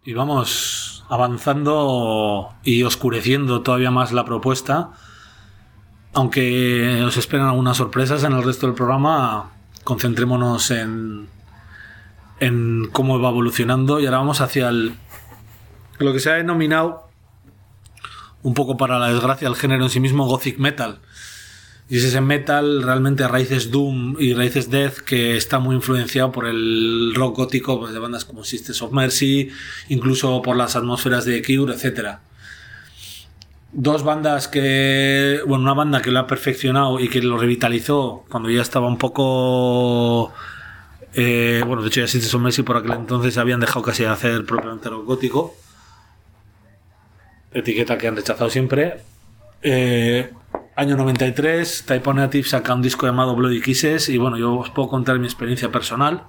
Y vamos avanzando y oscureciendo todavía más la propuesta. Aunque os esperan algunas sorpresas en el resto del programa, concentrémonos en, en cómo va evolucionando. Y ahora vamos hacia el, lo que se ha denominado, un poco para la desgracia del género en sí mismo, Gothic Metal. Y es ese metal realmente a raíces doom y raíces death que está muy influenciado por el rock gótico, pues, de bandas como Sisters of Mercy, incluso por las atmósferas de Cure, etcétera. Dos bandas que... Bueno, una banda que lo ha perfeccionado y que lo revitalizó cuando ya estaba un poco... Eh, bueno, de hecho ya Sisters of Mercy por aquel entonces habían dejado casi de hacer propiamente rock gótico. Etiqueta que han rechazado siempre. Eh... Año noventa y tres, Type O Negative saca un disco llamado Bloody Kisses y bueno, yo os puedo contar mi experiencia personal.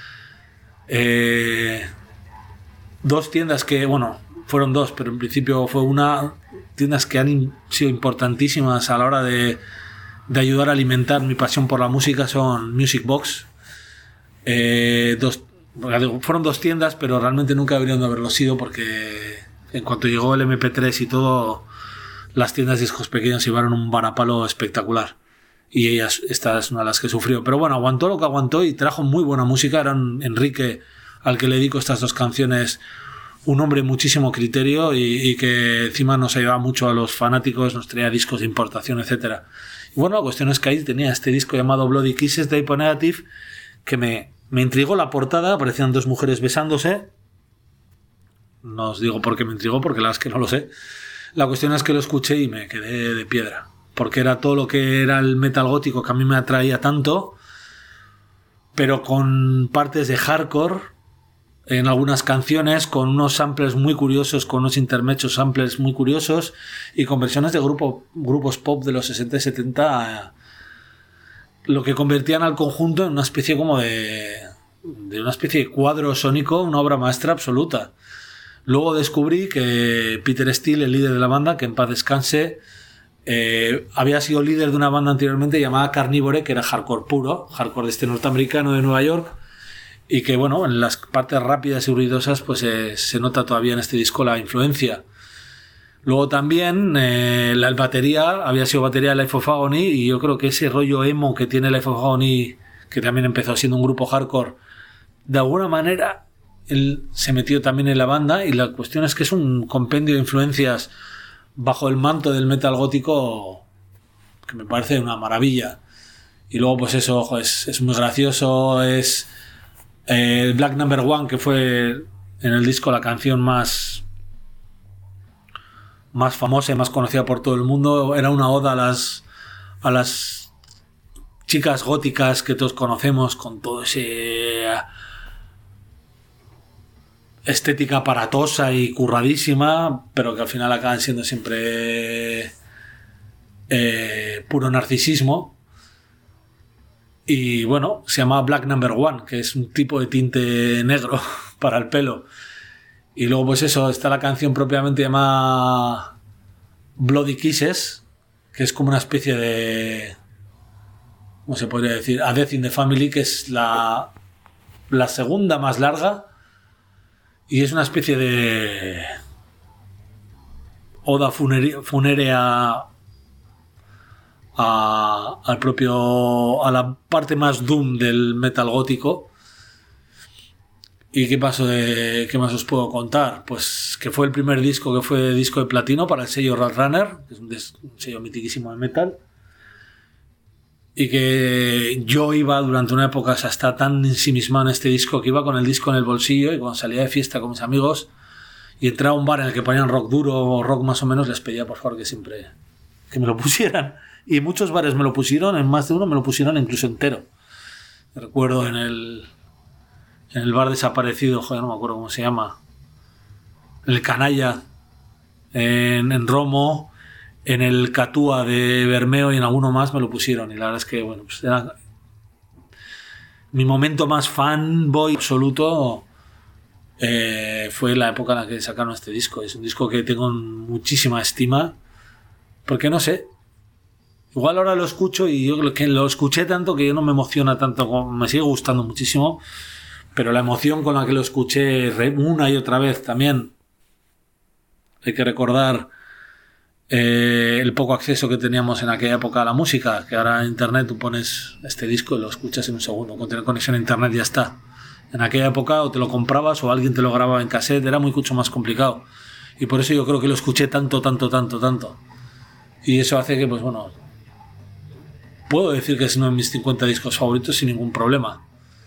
Eh, dos tiendas que, bueno, fueron dos, pero en principio fue una, tiendas que han sido importantísimas a la hora de, de ayudar a alimentar mi pasión por la música son Music Box. Eh, dos, fueron dos tiendas, pero realmente nunca deberían de haberlo sido porque en cuanto llegó el eme pe tres y todo... Las tiendas de discos pequeños llevaron un varapalo espectacular y ellas, esta es una de las que sufrió, pero bueno, aguantó lo que aguantó y trajo muy buena música. Era un Enrique al que le dedico estas dos canciones, un hombre de muchísimo criterio y, y que encima nos ayudaba mucho a los fanáticos, nos traía discos de importación, etcétera. Y bueno, la cuestión es que ahí tenía este disco llamado Bloody Kisses de Type O Negative que me, me intrigó la portada, aparecían dos mujeres besándose, no os digo por qué me intrigó, porque la verdad es que no lo sé. La cuestión es que lo escuché y me quedé de piedra, porque era todo lo que era el metal gótico que a mí me atraía tanto, pero con partes de hardcore en algunas canciones, con unos samples muy curiosos, con unos intermechos samples muy curiosos y con versiones de grupo, grupos pop de los sesenta y setenta, lo que convertían al conjunto en una especie como de, de una especie de cuadro sónico, una obra maestra absoluta. Luego descubrí que Peter Steele, el líder de la banda, que en paz descanse, eh, había sido líder de una banda anteriormente llamada Carnivore, que era hardcore puro, hardcore de este norteamericano de Nueva York, y que bueno, en las partes rápidas y ruidosas pues eh, se nota todavía en este disco la influencia. Luego también eh, la batería había sido batería de Life of Agony, y yo creo que ese rollo emo que tiene Life of Agony, que también empezó siendo un grupo hardcore, de alguna manera él se metió también en la banda, y la cuestión es que es un compendio de influencias bajo el manto del metal gótico que me parece una maravilla. Y luego pues eso, ojo, es, es muy gracioso, es eh, Black Number One, que fue en el disco la canción más más famosa y más conocida por todo el mundo. Era una oda a las a las chicas góticas que todos conocemos, con todo ese estética aparatosa y curradísima, pero que al final acaban siendo siempre eh, puro narcisismo. Y bueno, se llama Black Number One, que es un tipo de tinte negro para el pelo. Y luego pues eso, está la canción propiamente llamada Bloody Kisses, que es como una especie de, ¿cómo se podría decir? A Death in the Family, que es la, la segunda más larga. Y es una especie de oda funerea, funerea a, al propio, a la parte más doom del metal gótico. ¿Y qué pasó de, qué más os puedo contar? Pues que fue el primer disco que fue disco de platino para el sello Rat Runner, que es un, des, un sello mitiquísimo de metal. Y que yo iba durante una época, o sea, estaba tan ensimismado en este disco que iba con el disco en el bolsillo, y cuando salía de fiesta con mis amigos y entraba a un bar en el que ponían rock duro o rock más o menos, les pedía por favor que siempre que me lo pusieran. Y muchos bares me lo pusieron, en más de uno me lo pusieron incluso entero. Recuerdo en el en el bar desaparecido, joder, no me acuerdo cómo se llama, el Canalla, en, en Romo, en el Catúa de Bermeo y en alguno más me lo pusieron. Y la verdad es que, bueno, pues era mi momento más fanboy absoluto. Eh, fue la época en la que sacaron este disco. Es un disco que tengo muchísima estima, porque no sé, igual ahora lo escucho y yo que lo escuché tanto que yo no me emociona tanto, me sigue gustando muchísimo, pero la emoción con la que lo escuché una y otra vez también. Hay que recordar eh, el poco acceso que teníamos en aquella época a la música, que ahora en internet tú pones este disco y lo escuchas en un segundo, con tener conexión a internet ya está. En aquella época o te lo comprabas o alguien te lo grababa en cassette, era muy mucho más complicado. Y por eso yo creo que lo escuché tanto, tanto, tanto, tanto. Y eso hace que, pues bueno, puedo decir que es uno de mis cincuenta discos favoritos sin ningún problema.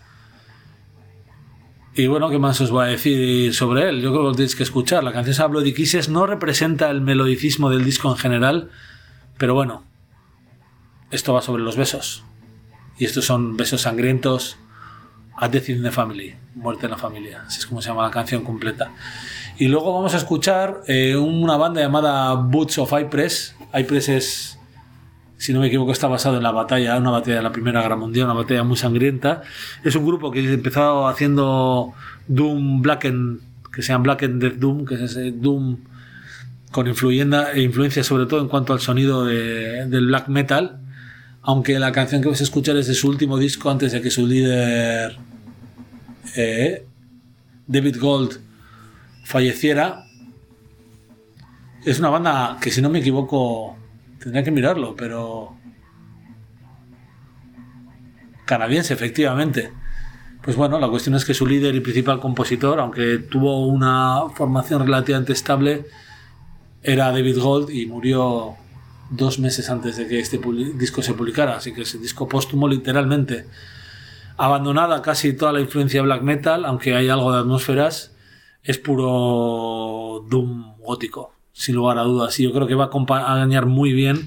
Y bueno, ¿qué más os voy a decir sobre él? Yo creo que lo tenéis que escuchar. La canción se llama Bloody Kisses, no representa el melodicismo del disco en general, pero bueno, esto va sobre los besos. Y estos son besos sangrientos, A Death in the Family, muerte en la familia, así es como se llama la canción completa. Y luego vamos a escuchar eh, una banda llamada Boots of Ypres. Ypres es, si no me equivoco, está basado en la batalla, una batalla de la Primera Guerra Mundial, una batalla muy sangrienta. Es un grupo que empezó haciendo Doom Blackened, que se llama Blackened Death Doom, que es ese Doom con influencia, influencia sobre todo en cuanto al sonido de, del black metal, aunque la canción que vais a escuchar es de su último disco antes de que su líder eh, David Gold falleciera. Es una banda que, si no me equivoco, tendría que mirarlo, pero canadiense, efectivamente. Pues bueno, la cuestión es que su líder y principal compositor, aunque tuvo una formación relativamente estable, era David Gold y murió dos meses antes de que este disco se publicara, así que es el disco póstumo literalmente. Abandonada casi toda la influencia black metal, aunque hay algo de atmósferas, es puro doom gótico, sin lugar a dudas. Y yo creo que va a acompañar muy bien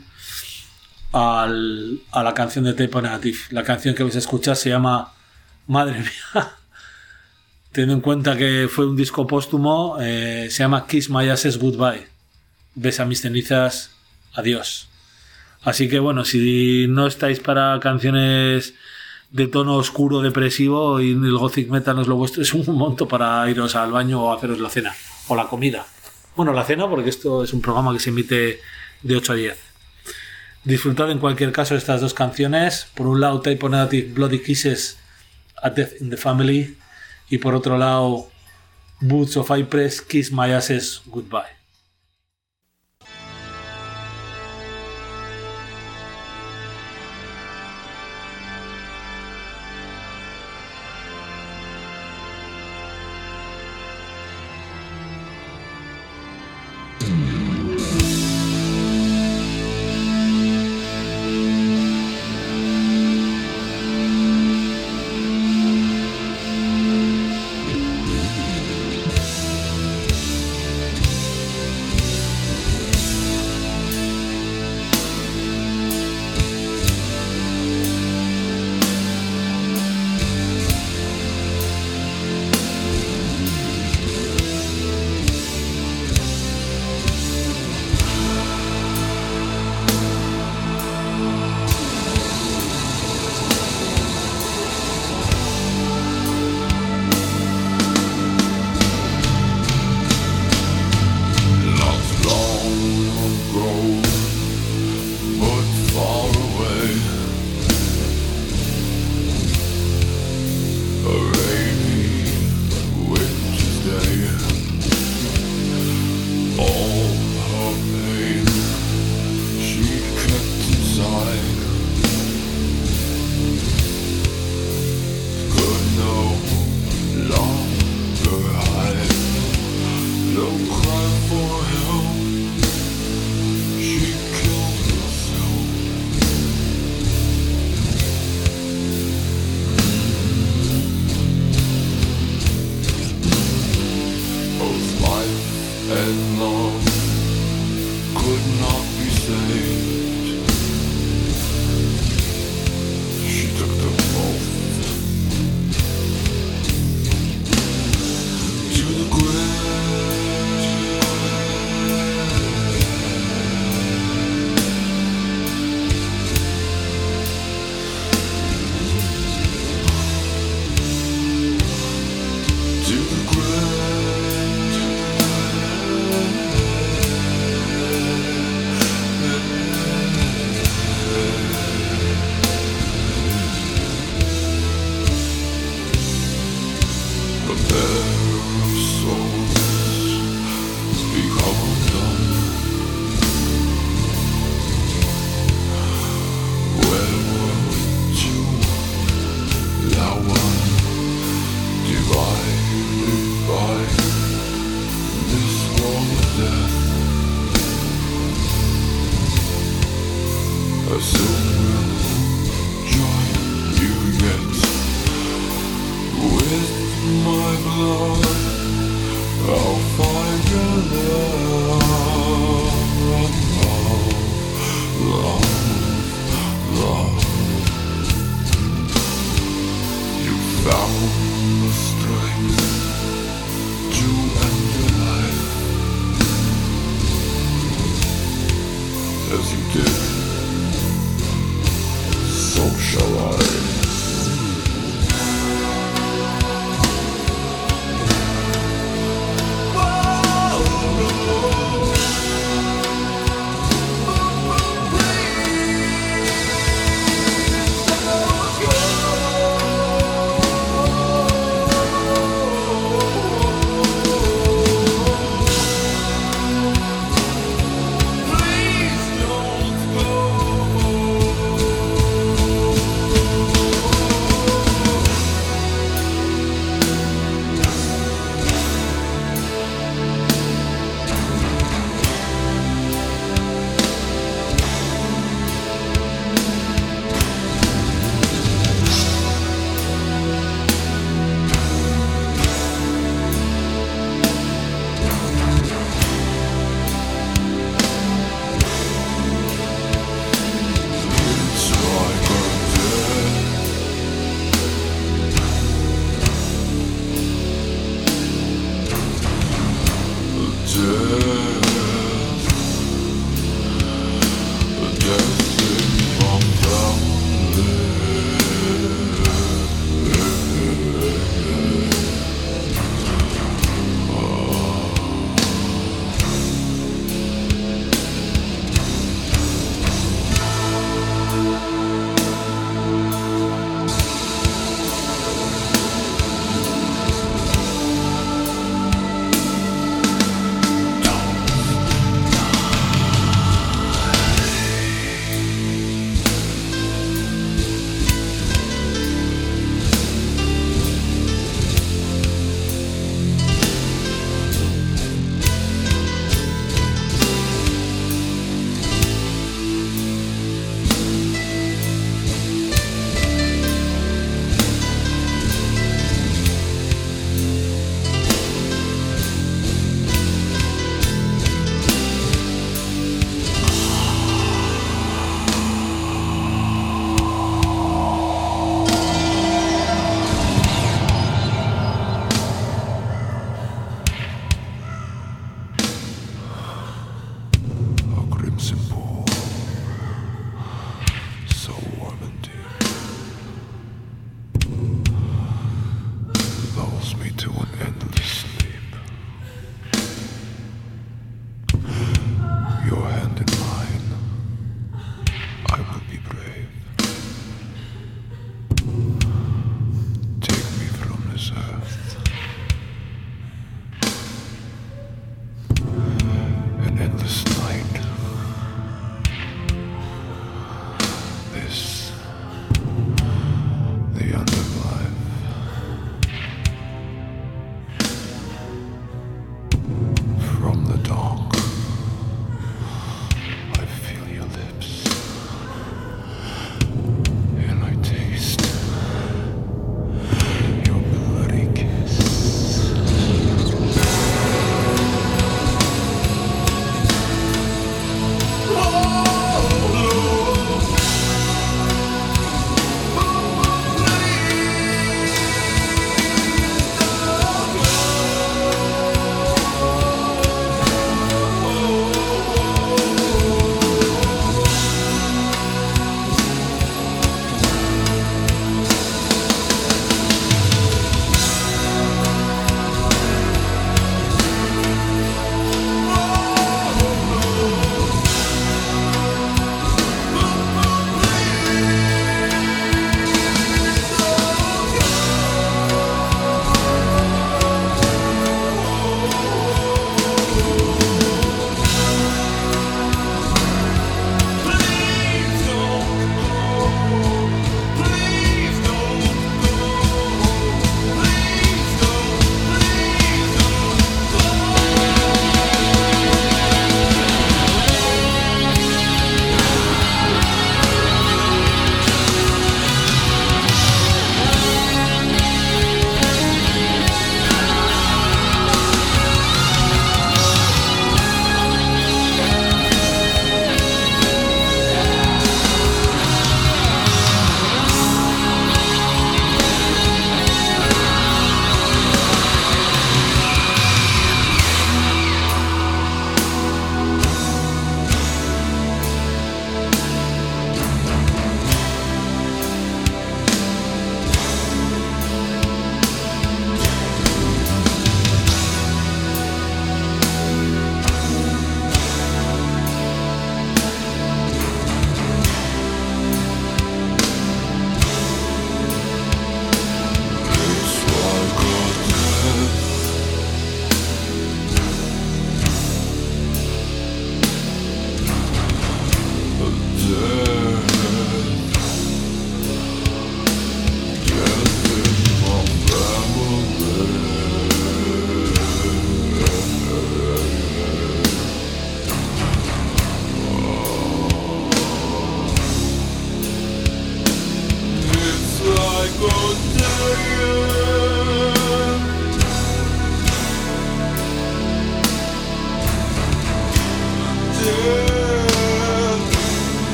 al, a la canción de Type O Negative. La canción que vais a escuchar se llama Madre mía, teniendo en cuenta que fue un disco póstumo, eh, se llama Kiss My Ashes Goodbye. Besa mis cenizas, adiós. Así que bueno, si no estáis para canciones de tono oscuro, depresivo, y el gothic metal no es lo vuestro, es un momento para iros al baño o haceros la cena o la comida. Bueno, la cena, porque esto es un programa que se emite de ocho a diez. Disfrutad en cualquier caso de estas dos canciones. Por un lado, Type O Negative, Bloody Kisses, A Death in the Family, y por otro lado, Boots of Ypres, Kiss My Ashes Goodbye. To the ground. death. I soon will join you yet. With my blood I'll find your love. Love, love, love. You found the strength to end your life as you did. So shall I.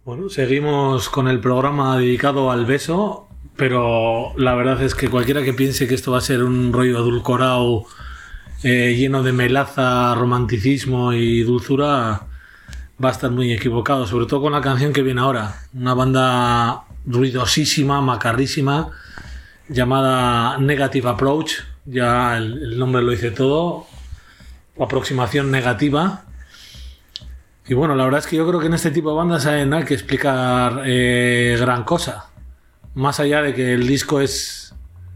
Bueno, seguimos con el programa dedicado al beso, pero la verdad es que cualquiera que piense que esto va a ser un rollo edulcorado, eh, lleno de melaza, romanticismo y dulzura, va a estar muy equivocado, sobre todo con la canción que viene ahora. Una banda ruidosísima, macarrísima, llamada Negative Approach, ya el, el nombre lo dice todo, aproximación negativa. Y bueno, la verdad es que yo creo que en este tipo de bandas hay, no hay que explicar eh, gran cosa. Más allá de que el disco es...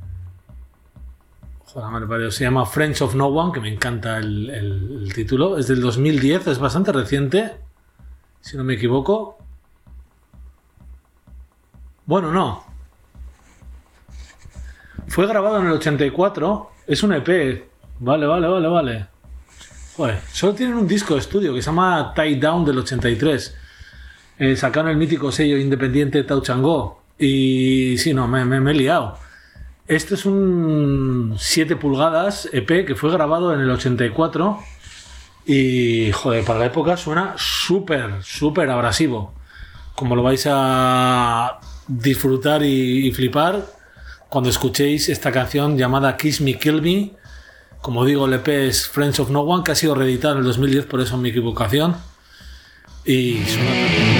Joder, madre padre, se llama Friends of No One, que me encanta el, el, el título. Es del dos mil diez, es bastante reciente, si no me equivoco. Bueno, no. Fue grabado en el ochenta y cuatro, es un E P. Vale, vale, vale, vale. Joder, solo tienen un disco de estudio que se llama Tie Down del ochenta y tres. Eh, sacaron el mítico sello independiente Touch and Go. Y sí, no, me, me, me he liado. Este es un siete pulgadas E P que fue grabado en el ochenta y cuatro. Y, joder, para la época suena súper, súper abrasivo. Como lo vais a disfrutar y, y flipar cuando escuchéis esta canción llamada Kiss Me, Kill Me. Como digo, el E P es Friends of No One, que ha sido reeditado en el dos mil diez, por eso mi equivocación. Y suena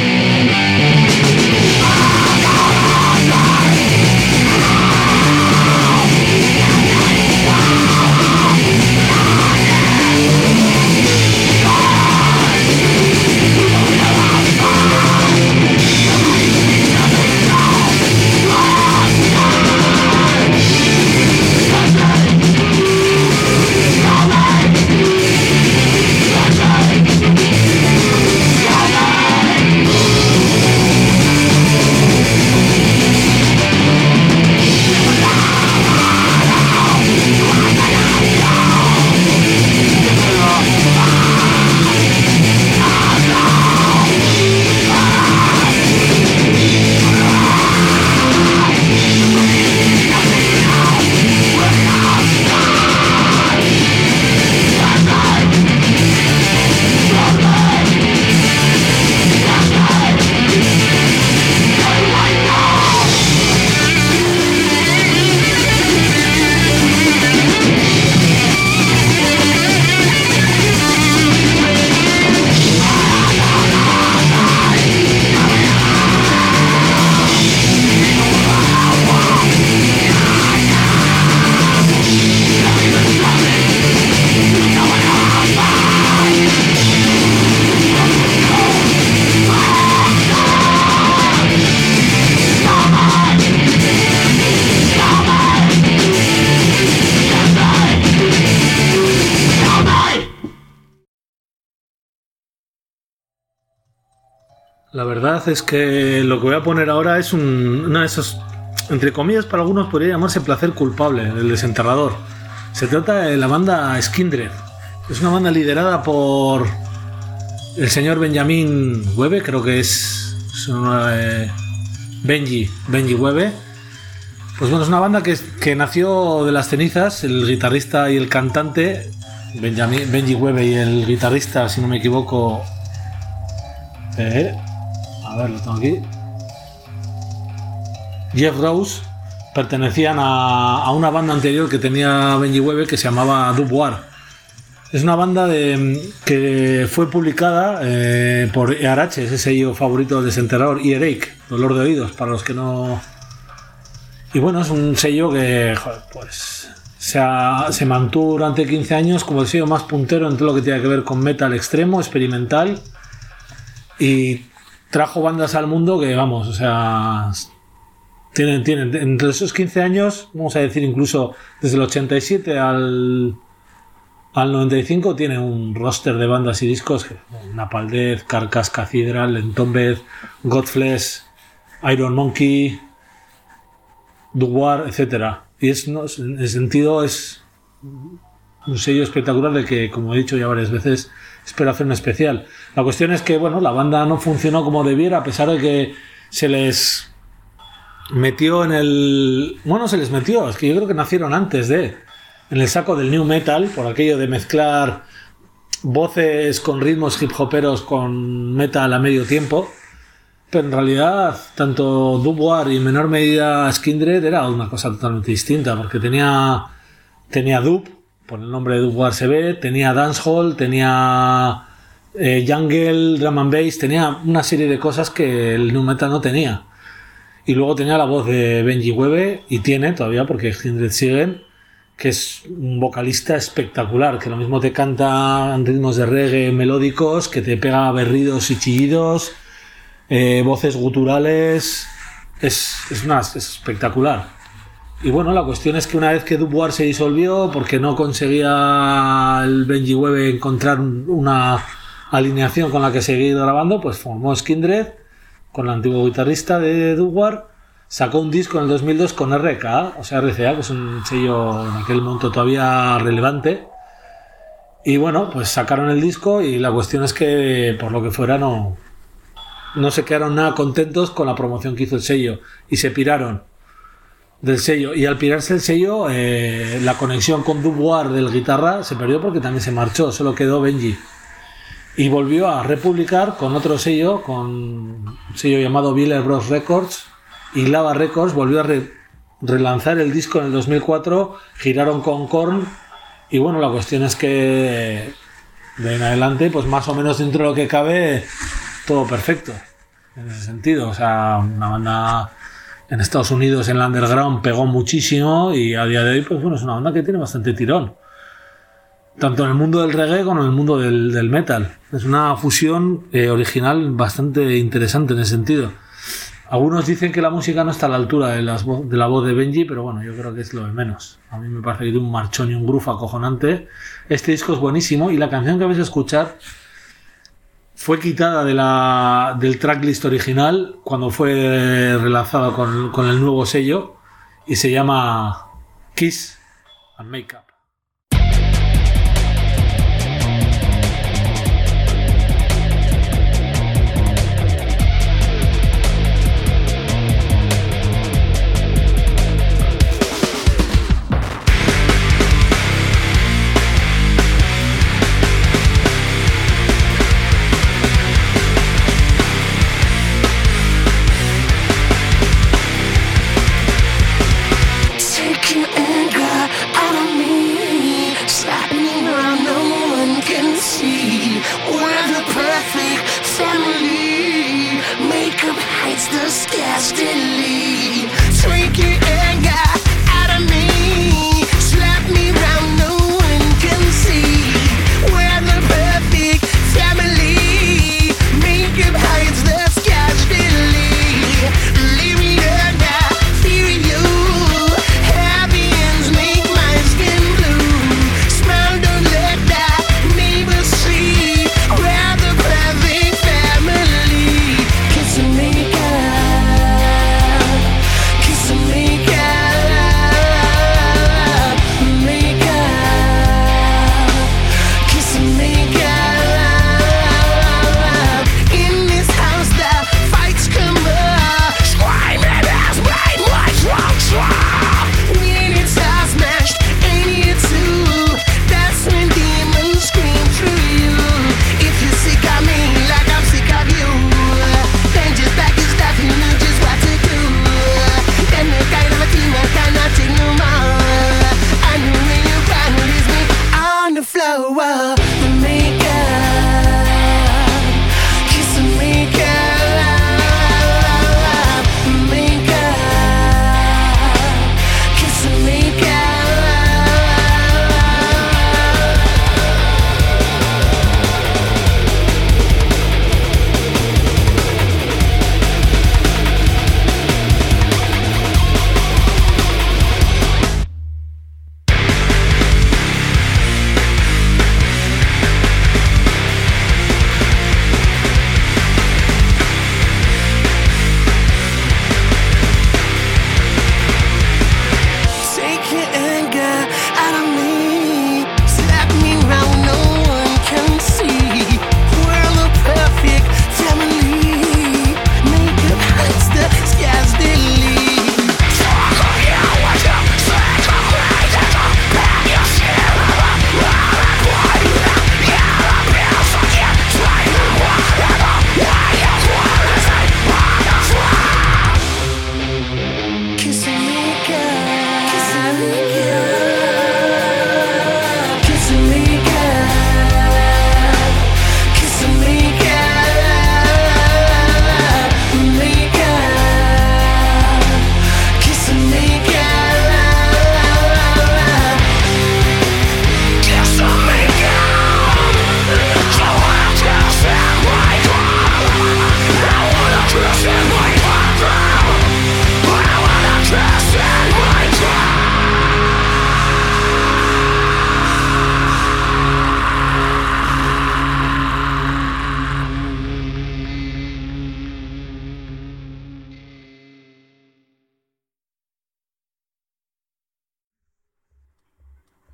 La verdad es que lo que voy a poner ahora es un, una de esos, entre comillas, para algunos podría llamarse placer culpable, el desenterrador. Se trata de la banda Skindred. Es una banda liderada por el señor Benjamin Webe, creo que es, es una, eh, Benji, Benji Webe. Pues bueno, es una banda que, que nació de las cenizas, el guitarrista y el cantante, Benjamin, Benji Webe, y el guitarrista, si no me equivoco, eh, a ver, lo tengo aquí, Jeff Rose, pertenecían a, a una banda anterior que tenía Benji Webe que se llamaba Dub War. Es una banda de, que fue publicada eh, por E R H, ese sello favorito del desenterrador, y Headache, dolor de oídos, para los que no... Y bueno, es un sello que, joder, pues se, ha, se mantuvo durante quince años como el sello más puntero en todo lo que tiene que ver con metal extremo, experimental, y trajo bandas al mundo que, vamos, o sea, tienen, tienen entre esos quince años, vamos a decir incluso desde el ochenta y siete al, al noventa y cinco, tiene un roster de bandas y discos, Napalm Death, Carcass Cathedral, Entombed, Godflesh, Iron Monkey, Dub War, etcétera. Y es, no, en ese sentido es un sello espectacular del que, como he dicho ya varias veces, espero hacer un especial. La cuestión es que, bueno, la banda no funcionó como debiera, a pesar de que se les metió en el... Bueno, se les metió, es que yo creo que nacieron antes de... En el saco del new metal, por aquello de mezclar voces con ritmos hip hoperos con metal a medio tiempo. Pero en realidad, tanto Dubwar y en menor medida Skindred era una cosa totalmente distinta, porque tenía, tenía dub, por el nombre de Dubwar se ve, tenía dancehall, tenía eh, jungle, drum and bass, tenía una serie de cosas que el nu metal no tenía. Y luego tenía la voz de Benji Webe, y tiene todavía, porque Skindred siguen, que es un vocalista espectacular, que lo mismo te canta en ritmos de reggae melódicos, que te pega berridos y chillidos, eh, voces guturales, es, es, una, es espectacular. Y bueno, la cuestión es que una vez que Dubwar se disolvió, porque no conseguía el Benji Webe encontrar una alineación con la que seguir grabando, pues formó Skindred con el antiguo guitarrista de Dubwar. Sacó un disco en el dos mil dos con R K A, o sea, R C A, que es un sello en aquel momento todavía relevante. Y bueno, pues sacaron el disco y la cuestión es que, por lo que fuera, no, no se quedaron nada contentos con la promoción que hizo el sello y se piraron del sello. Y al pirarse el sello, eh, la conexión con Dubwar del guitarra se perdió porque también se marchó, solo quedó Benji. Y volvió a republicar con otro sello, con un sello llamado Biller Bros Records, y Lava Records volvió a re- relanzar el disco en el dos mil cuatro, giraron con Korn, y bueno, la cuestión es que de en adelante, pues más o menos dentro de lo que cabe, todo perfecto, en ese sentido. O sea, una banda en Estados Unidos, en el underground, pegó muchísimo, y a día de hoy, pues bueno, es una banda que tiene bastante tirón, tanto en el mundo del reggae como en el mundo del, del metal. Es una fusión eh, original bastante interesante en ese sentido. Algunos dicen que la música no está a la altura de, las vo- de la voz de Benji, pero bueno, yo creo que es lo de menos. A mí me parece que tiene un marchón y un groove acojonante. Este disco es buenísimo, y la canción que vais a escuchar fue quitada de la, del tracklist original cuando fue relanzado con, con el nuevo sello, y se llama Kiss and Make Up. Taking anger out of me, slapping around, no one can see. We're the perfect family. Makeup hides the scarcity. Taking anger out of me, slap me around, no one can see. We're the perfect family. Makeup hides the scarcity. Leave me under, fear you. Happy ends make my skin blue. Smile, don't let that neighbor see. We're the perfect family. Kiss and make up. Kiss and make up. Make up. Kiss and make up. In this house the fights come up. Scream and ass, brain, what's wrong, wrong? When it's all smashed, ain't it too? That's when demons scream through you. If you're sick of me like I'm sick of you, then just pack your stuff, you know just what to do. Then the kind of a team I cannot take no more. I know when you cry, release me on the floor. Make up, kiss and make up, make up, kiss and make up.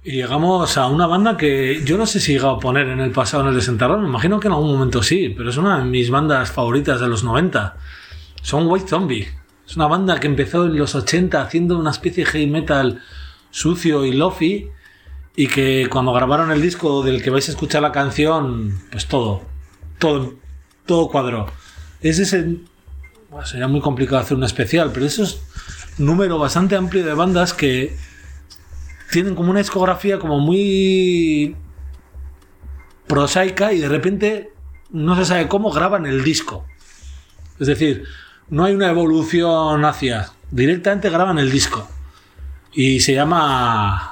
Y llegamos a una banda que yo no sé si he llegado a poner en el pasado en el Desenterrado, me imagino que en algún momento sí, pero es una de mis bandas favoritas de los noventa. Son White Zombie. Es una banda que empezó en los ochenta haciendo una especie de heavy metal sucio y lofi, y que cuando grabaron el disco del que vais a escuchar la canción, pues todo, todo, todo cuadró. Es ese, bueno, sería muy complicado hacer un especial, pero eso es un número bastante amplio de bandas que tienen como una discografía como muy prosaica y de repente no se sabe cómo graban el disco. Es decir, no hay una evolución hacia, directamente graban el disco. Y se llama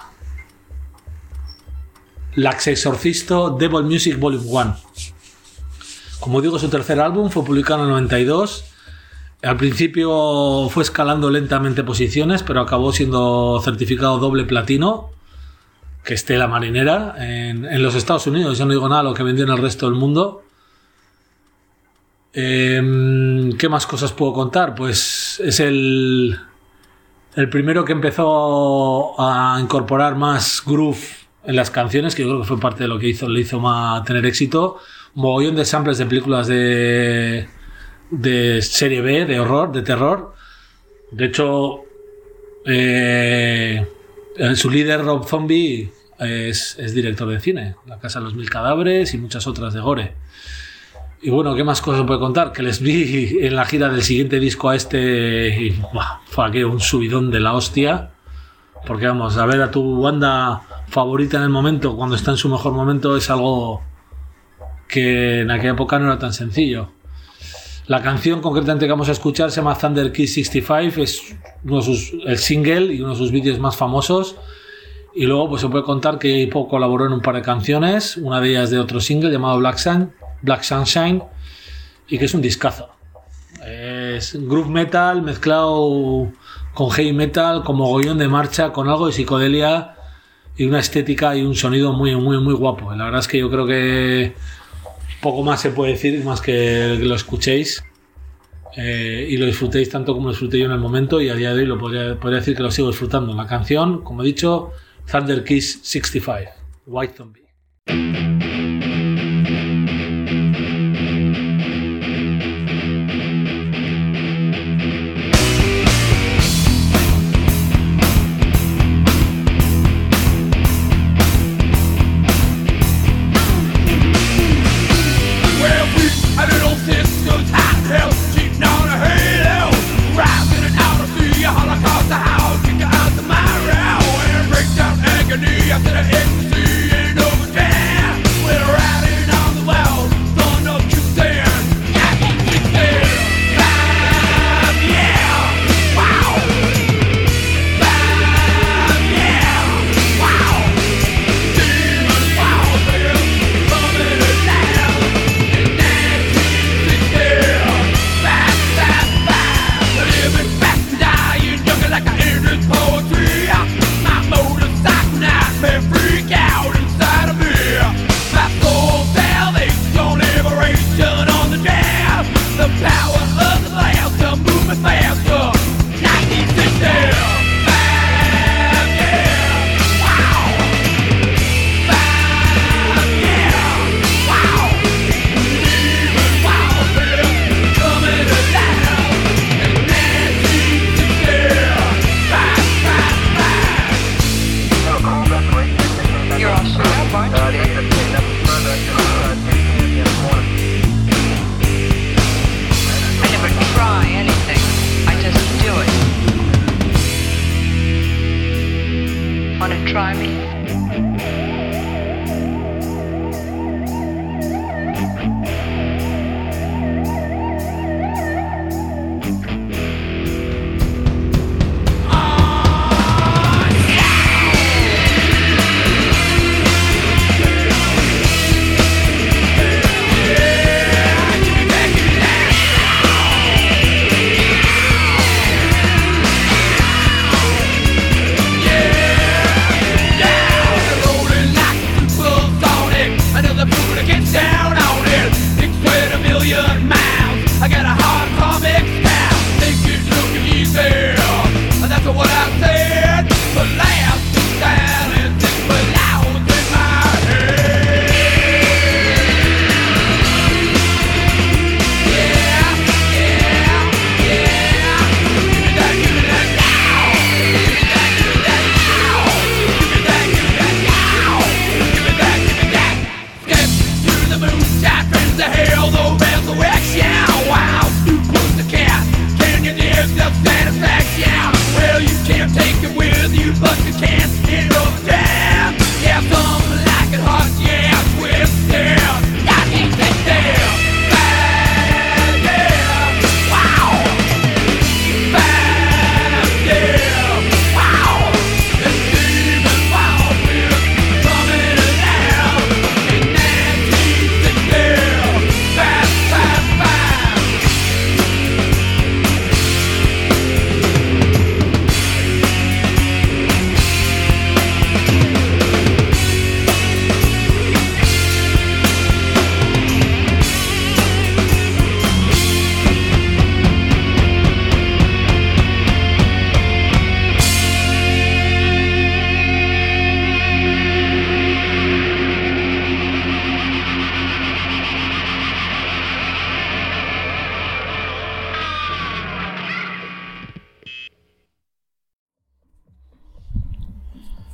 L'Ax Exorcisto Devil Music Volume uno. Como digo, su tercer álbum fue publicado en el noventa y dos. Al principio fue escalando lentamente posiciones, pero acabó siendo certificado doble platino, que esté la marinera, en, en los Estados Unidos. Yo no digo nada de lo que vendió en el resto del mundo. Eh, ¿Qué más cosas puedo contar? Pues es el, el primero que empezó a incorporar más groove en las canciones, que yo creo que fue parte de lo que hizo, le hizo más tener éxito. Un mogollón de samples de películas de, de serie B, de horror, de terror. De hecho, eh, su líder, Rob Zombie, es, es director de cine. La Casa de los Mil Cadáveres y muchas otras de gore. Y bueno, ¿qué más cosas puedo contar? Que les vi en la gira del siguiente disco a este y buah, fue aquí un subidón de la hostia. Porque vamos, a ver a tu banda favorita en el momento, cuando está en su mejor momento, es algo que en aquella época no era tan sencillo. La canción concretamente que vamos a escuchar se llama Thunder Kiss sesenta y cinco, es uno de sus, el single y uno de sus vídeos más famosos. Y luego pues se puede contar que Hippo colaboró en un par de canciones, una de ellas de otro single llamado Black Sun, Black Sunshine, y que es un discazo. Es groove metal mezclado con heavy metal, con mogollón de marcha, con algo de psicodelia y una estética y un sonido muy, muy, muy guapo. La verdad es que yo creo que poco más se puede decir, más que lo escuchéis eh, y lo disfrutéis tanto como lo disfruté yo en el momento, y a día de hoy lo podría, podría decir que lo sigo disfrutando. La canción, como he dicho, Thunder Kiss sesenta y cinco, White Zombie. After the ecstasy ain't over there.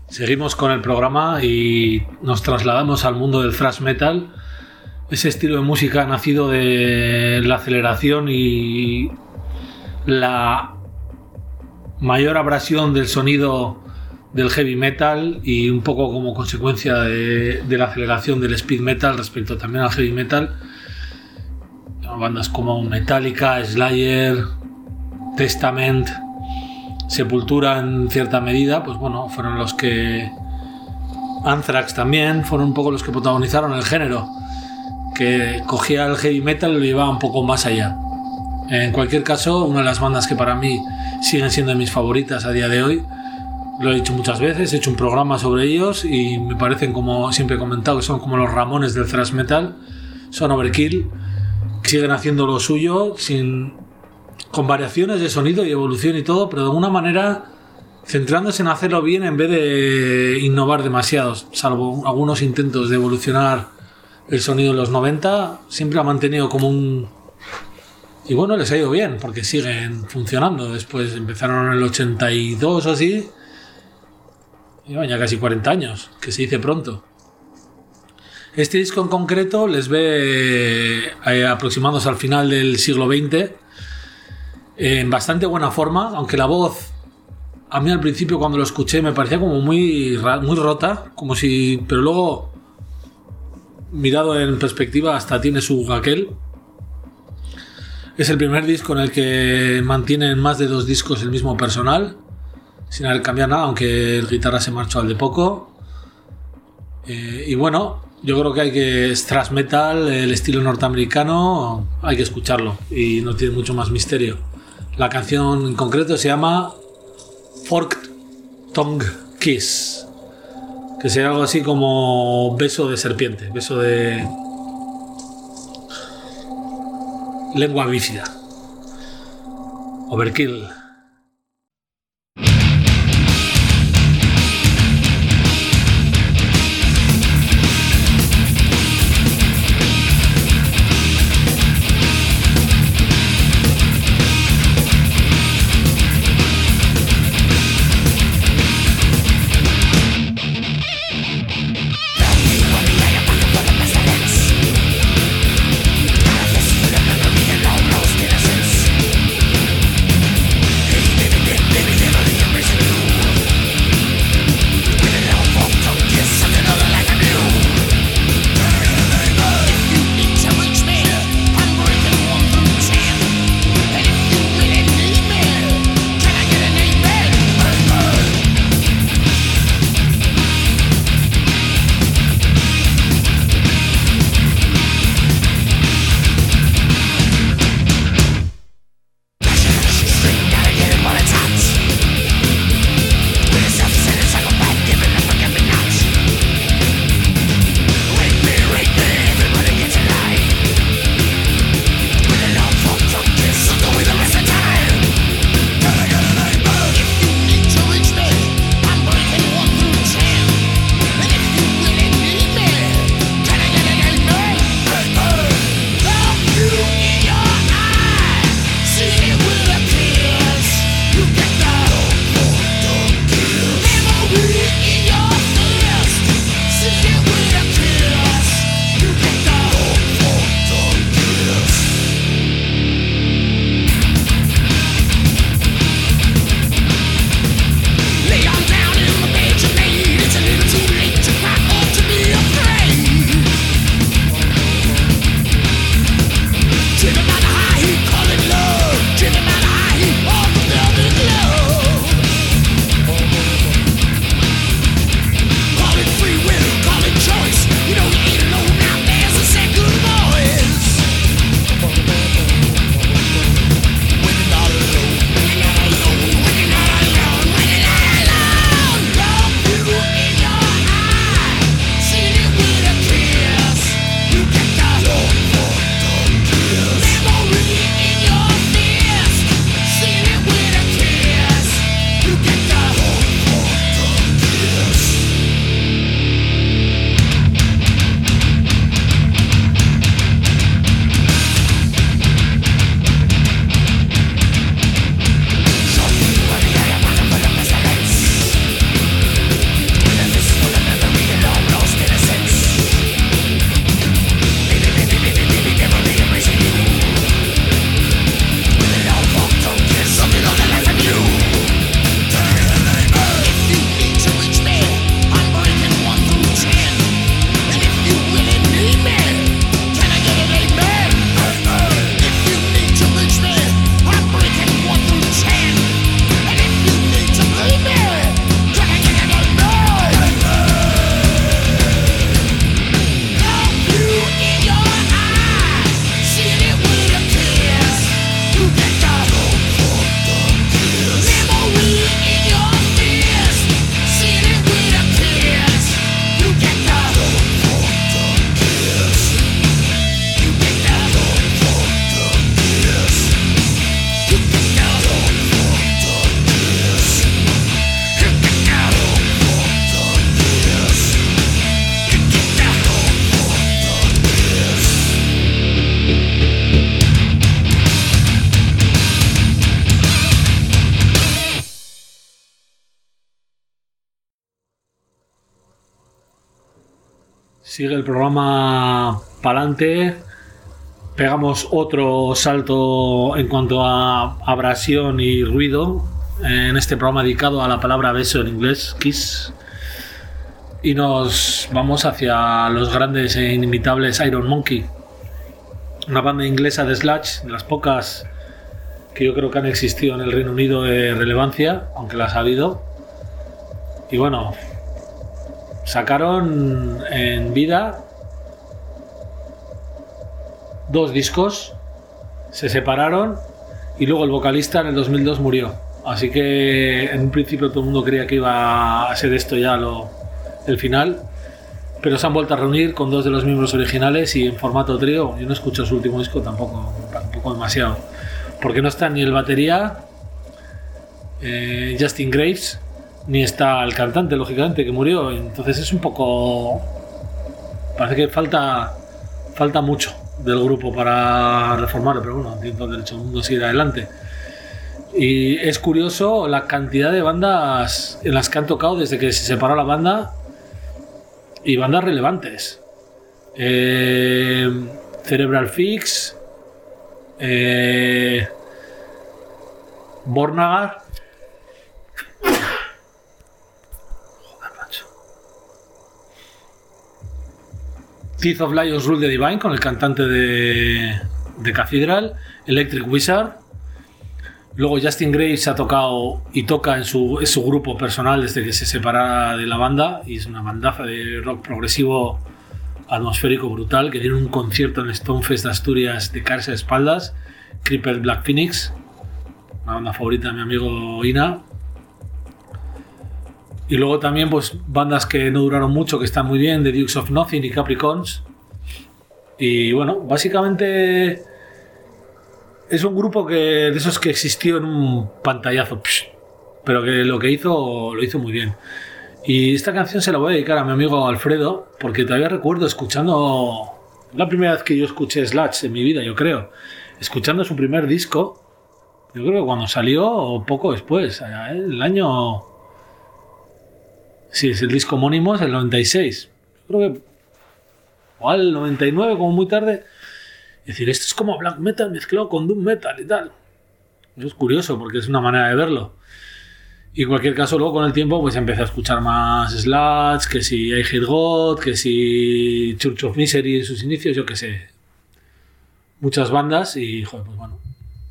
Seguimos con el programa y nos trasladamos al mundo del thrash metal, ese estilo de música nacido de la aceleración y la mayor abrasión del sonido del heavy metal y un poco como consecuencia de, de la aceleración del speed metal respecto también al heavy metal. Bandas como Metallica, Slayer, Testament, Sepultura en cierta medida, pues bueno, fueron los que... Anthrax también, fueron un poco los que protagonizaron el género, que cogía el heavy metal y lo llevaba un poco más allá. En cualquier caso, una de las bandas que para mí siguen siendo de mis favoritas a día de hoy, lo he dicho muchas veces, he hecho un programa sobre ellos y me parecen, como siempre he comentado, que son como los Ramones del thrash metal, son Overkill, siguen haciendo lo suyo sin, con variaciones de sonido y evolución y todo, pero de alguna manera centrándose en hacerlo bien en vez de innovar demasiado, salvo algunos intentos de evolucionar el sonido de los noventa, siempre ha mantenido como un... Y bueno, les ha ido bien, porque siguen funcionando. Después empezaron en el ochenta y dos o así, llevan ya casi cuarenta años, que se dice pronto. Este disco en concreto les ve eh, aproximándose al final del siglo veinte en bastante buena forma, aunque la voz a mí al principio cuando lo escuché me parecía como muy, muy rota, como si, pero luego mirado en perspectiva hasta tiene su aquel. Es el primer disco en el que mantienen más de dos discos el mismo personal, sin haber cambiado nada, aunque el guitarra se marchó al de poco. Eh, y bueno, yo creo que hay que... Es thrash metal, el estilo norteamericano, hay que escucharlo y no tiene mucho más misterio. La canción en concreto se llama Forked Tongue Kiss, que sería algo así como beso de serpiente, beso de lengua bífida. Overkill. Innocence. sigue el programa pa'lante. Pegamos otro salto en cuanto a abrasión y ruido en este programa dedicado a la palabra beso en inglés, kiss. Y nos vamos hacia los grandes e inimitables Iron Monkey, una banda inglesa de sludge, de las pocas que yo creo que han existido en el Reino Unido de relevancia, aunque las ha habido. Y bueno, sacaron en vida dos discos, se separaron y luego el vocalista en el dos mil dos murió. Así que en un principio todo el mundo creía que iba a ser esto ya lo, el final, pero se han vuelto a reunir con dos de los miembros originales y en formato trío. Yo no escucho su último disco tampoco, tampoco demasiado, porque no está ni el batería, eh, Justin Graves, ni está el cantante, lógicamente, que murió. Entonces es un poco... parece que falta, falta mucho del grupo para reformarlo, pero bueno, tiene todo el derecho del mundo a seguir adelante. Y es curioso la cantidad de bandas en las que han tocado desde que se separó la banda, y bandas relevantes. eh, Cerebral Fix, eh, Bornagar, Teeth of Lions Rule the Divine, con el cantante de, de Cathedral, Electric Wizard. Luego Justin Graves ha tocado y toca en su, en su grupo personal desde que se separa de la banda, y es una bandaza de rock progresivo atmosférico brutal, que tiene un concierto en el Stonefest de Asturias de caerse de espaldas. Crippled Black Phoenix, una banda favorita de mi amigo Ina. Y luego también pues bandas que no duraron mucho, que están muy bien, The Dukes of Nothing y Capricorns. Y bueno, básicamente es un grupo que de esos que existió en un pantallazo, pero que lo que hizo lo hizo muy bien. Y esta canción se la voy a dedicar a mi amigo Alfredo, porque todavía recuerdo escuchando, la primera vez que yo escuché Sludge en mi vida, yo creo, escuchando su primer disco, yo creo que cuando salió o poco después, el año... sí, es el disco homónimo, es el noventa y seis. Yo creo que... o al noventa y nueve, como muy tarde. Es decir, esto es como black metal mezclado con doom metal y tal. Eso es curioso, porque es una manera de verlo. Y en cualquier caso, luego con el tiempo, pues empecé a escuchar más Sludge, que si I Hate God, que si Church of Misery en sus inicios, yo qué sé. Muchas bandas y, joder, pues bueno.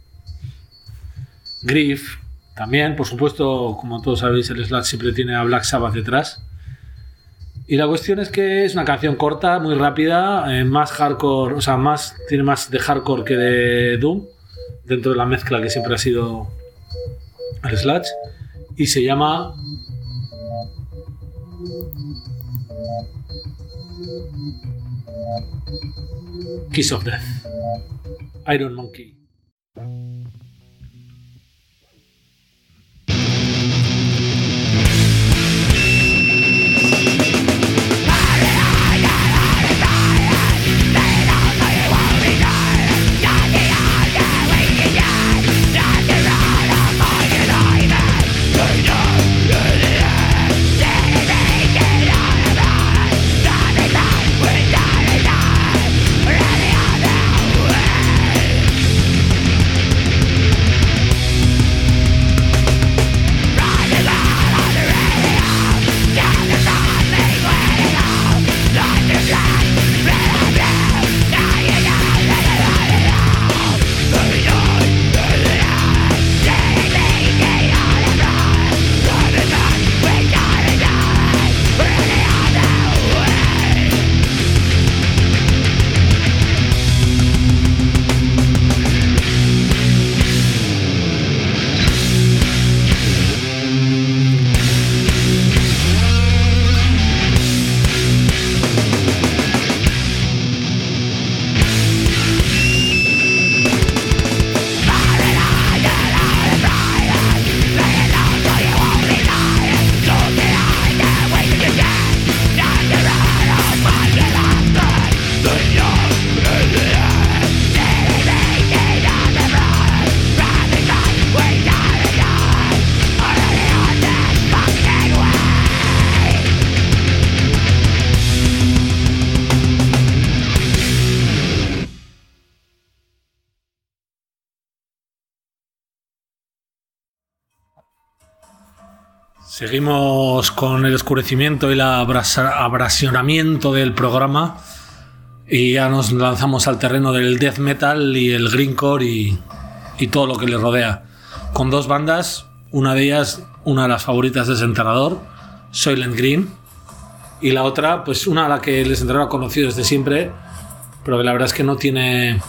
Grief también, por supuesto, como todos sabéis, el Sludge siempre tiene a Black Sabbath detrás. Y la cuestión es que es una canción corta, muy rápida, eh, más hardcore, o sea, más, tiene más de hardcore que de doom, dentro de la mezcla que siempre ha sido el Sludge, y se llama Kiss of Death, Iron Monkey. Seguimos con el oscurecimiento y el abrasa- abrasionamiento del programa y ya nos lanzamos al terreno del death metal y el grindcore y, y todo lo que le rodea. Con dos bandas, una de ellas, una de las favoritas de Desenterrador, Soylent Green, y la otra, pues una a la que Desenterrador ha conocido desde siempre, pero que la verdad es que no tiene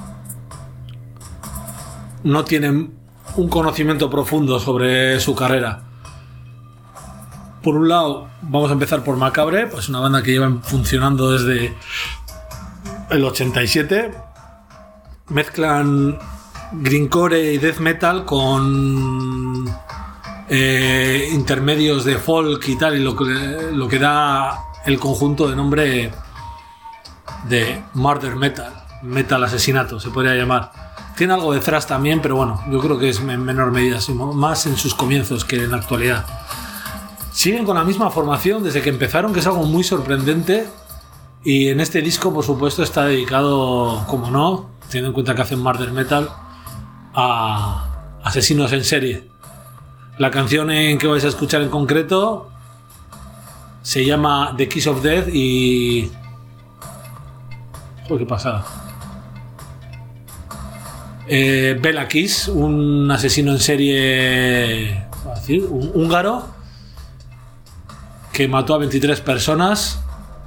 no tiene un conocimiento profundo sobre su carrera. Por un lado, vamos a empezar por Macabre, pues una banda que lleva funcionando desde el ochenta y siete. Mezclan grindcore y death metal con eh, intermedios de folk y tal, y lo que, lo que da el conjunto de nombre de murder metal, metal asesinato, se podría llamar. Tiene algo de thrash también, pero bueno, yo creo que es en menor medida, más en sus comienzos que en la actualidad. Siguen con la misma formación desde que empezaron, que es algo muy sorprendente. Y en este disco, por supuesto, está dedicado, como no, teniendo en cuenta que hacen murder metal, a asesinos en serie. La canción en que vais a escuchar en concreto se llama The Kiss of Death y... Joder, qué pasada. Eh, Bela Kiss, un asesino en serie, ¿cómo decir? Un húngaro que mató a veintitrés personas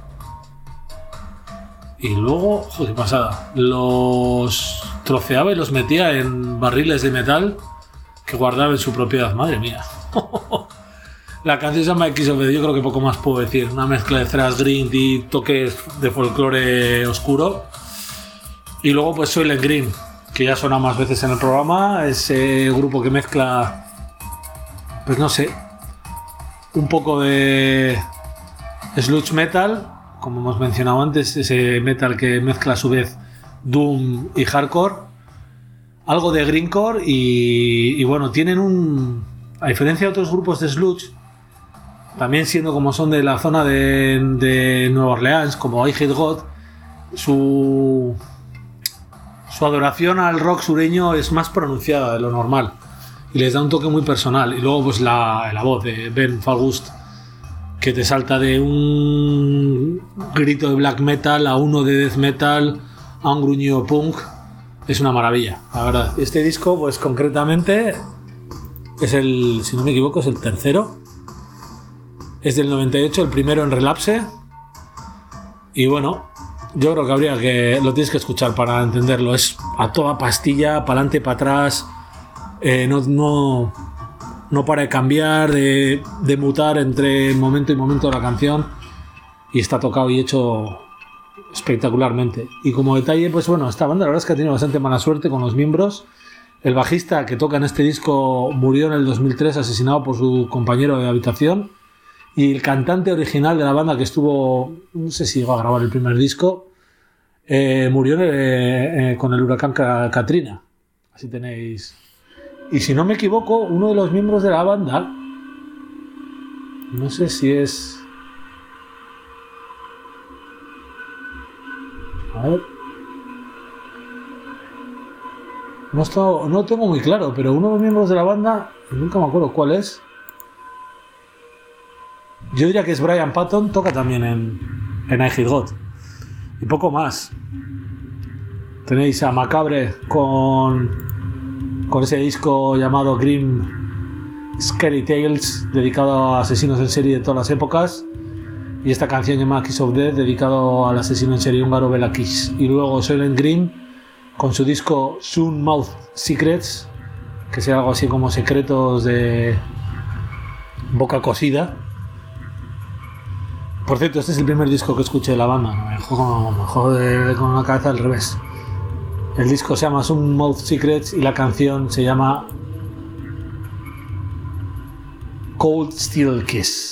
y luego, joder, qué pasada, los troceaba y los metía en barriles de metal que guardaba en su propiedad. Madre mía. La canción se llama Kiss of Death, yo creo que poco más puedo decir. Una mezcla de thrash, grind y toques de folclore oscuro. Y luego pues Soylent Green, que ya suena más veces en el programa, ese grupo que mezcla, pues no sé, un poco de sludge metal, como hemos mencionado antes, ese metal que mezcla a su vez doom y hardcore, algo de grindcore y, y bueno, tienen un, a diferencia de otros grupos de sludge, también siendo como son de la zona de, de Nueva Orleans, como I Hate God, su su adoración al rock sureño es más pronunciada de lo normal y les da un toque muy personal. Y luego pues la, la voz de Ben Falgust, que te salta de un grito de black metal a uno de death metal a un gruñido punk, es una maravilla, la verdad. Este disco pues concretamente es el, si no me equivoco, es el tercero, es del noventa y ocho, el primero en Relapse, y bueno, yo creo que habría que, lo tienes que escuchar para entenderlo. Es a toda pastilla, para adelante, para atrás, eh, no, no, no para de cambiar, de, de mutar entre momento y momento de la canción, y está tocado y hecho espectacularmente. Y como detalle, pues bueno, esta banda la verdad es que ha tenido bastante mala suerte con los miembros. El bajista que toca en este disco murió en el dos mil tres asesinado por su compañero de habitación, y el cantante original de la banda, que estuvo, no sé si llegó a grabar el primer disco, eh, murió eh, eh, con el huracán Katrina. Así tenéis. Y si no me equivoco, uno de los miembros de la banda, no sé si es... A ver... No, está, no tengo muy claro, pero uno de los miembros de la banda, nunca me acuerdo cuál es. Yo diría que es Brian Patton, toca también en, en I Hate God. Y poco más. Tenéis a Macabre con, con ese disco llamado Grim Scary Tales, dedicado a asesinos en serie de todas las épocas. Y esta canción llamada Kiss of Death, dedicado al asesino en serie húngaro Bela Kiss. Y luego Soylent Green con su disco Soon Mouth Secrets, que sea algo así como secretos de boca cosida. Por cierto, este es el primer disco que escuché de la banda. Me jodo, me jodo con la cabeza al revés. El disco se llama Soon Mouth Secrets y la canción se llama Cold Steel Kiss.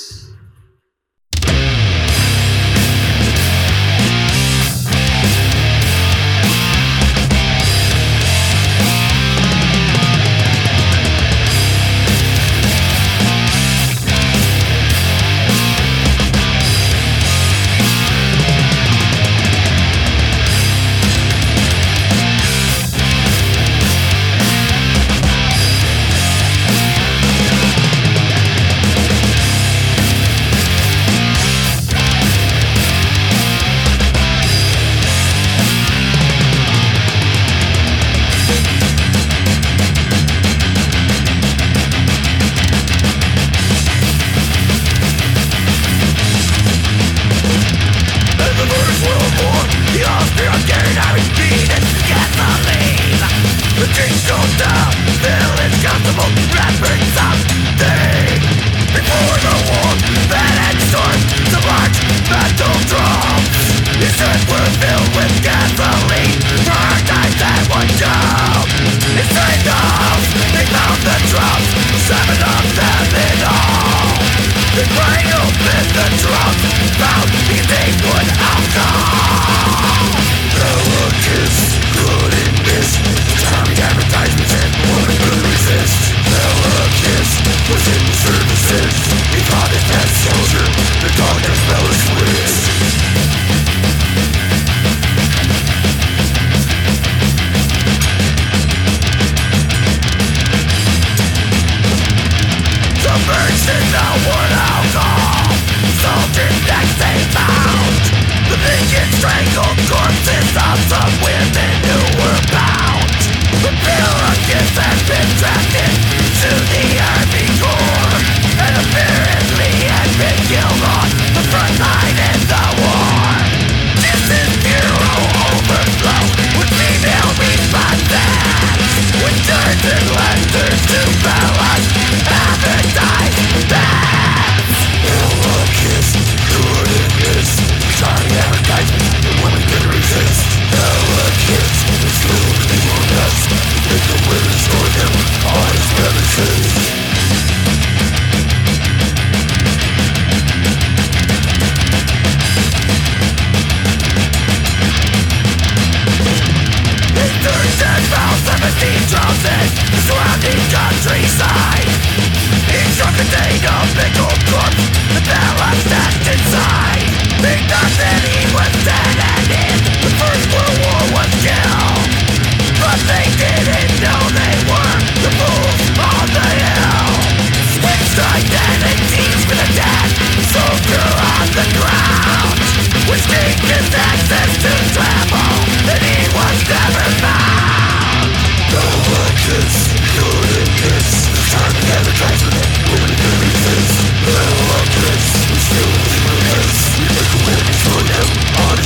We'll be right back. Advertisement, women can resist. We make a way for them.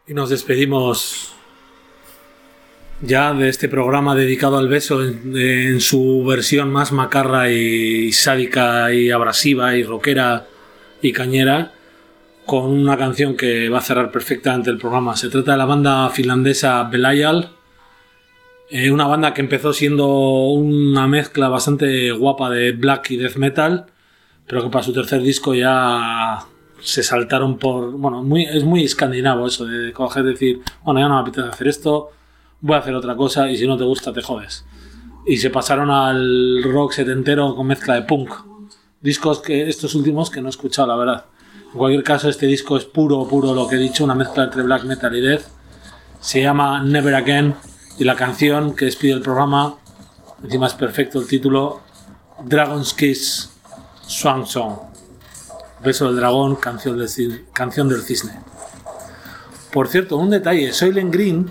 Y nos despedimos ya de este programa dedicado al beso en, en su versión más macarra y sádica y abrasiva y rockera y cañera, con una canción que va a cerrar perfectamente el programa. Se trata de la banda finlandesa Belial, eh, una banda que empezó siendo una mezcla bastante guapa de black y death metal, pero que para su tercer disco ya se saltaron por... Bueno, muy, es muy escandinavo eso de coger y decir, bueno, ya no me apetece hacer esto, voy a hacer otra cosa y si no te gusta te jodes. Y se pasaron al rock setentero con mezcla de punk. Discos que estos últimos que no he escuchado, la verdad. En cualquier caso, este disco es puro, puro lo que he dicho, una mezcla entre black metal y death. Se llama Never Again y la canción que despide el programa, encima es perfecto el título, Dragon's Kiss, Swan Song. Beso del dragón, canción del cisne. Canción del cisne. Por cierto, un detalle, Soylent Green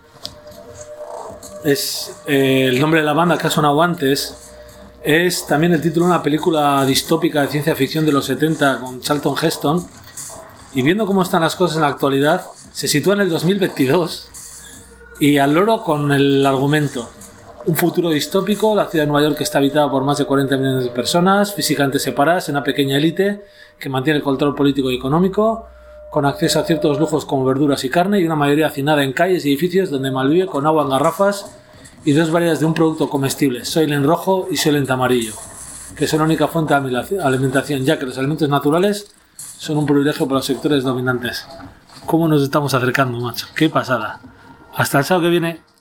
es eh, el nombre de la banda que ha sonado antes. Es también el título de una película distópica de ciencia ficción de los setenta con Charlton Heston. Y viendo cómo están las cosas en la actualidad, se sitúa en el dos mil veintidós y al loro con el argumento. Un futuro distópico, la ciudad de Nueva York está habitada por más de cuarenta millones de personas, físicamente separadas en una pequeña élite que mantiene el control político y económico, con acceso a ciertos lujos como verduras y carne, y una mayoría hacinada en calles y edificios donde malvive con agua en garrafas y dos variedades de un producto comestible, Soylent rojo y Soylent amarillo, que son la única fuente de alimentación, ya que los alimentos naturales son un privilegio para los sectores dominantes. ¿Cómo nos estamos acercando, macho? ¡Qué pasada! Hasta el sábado que viene.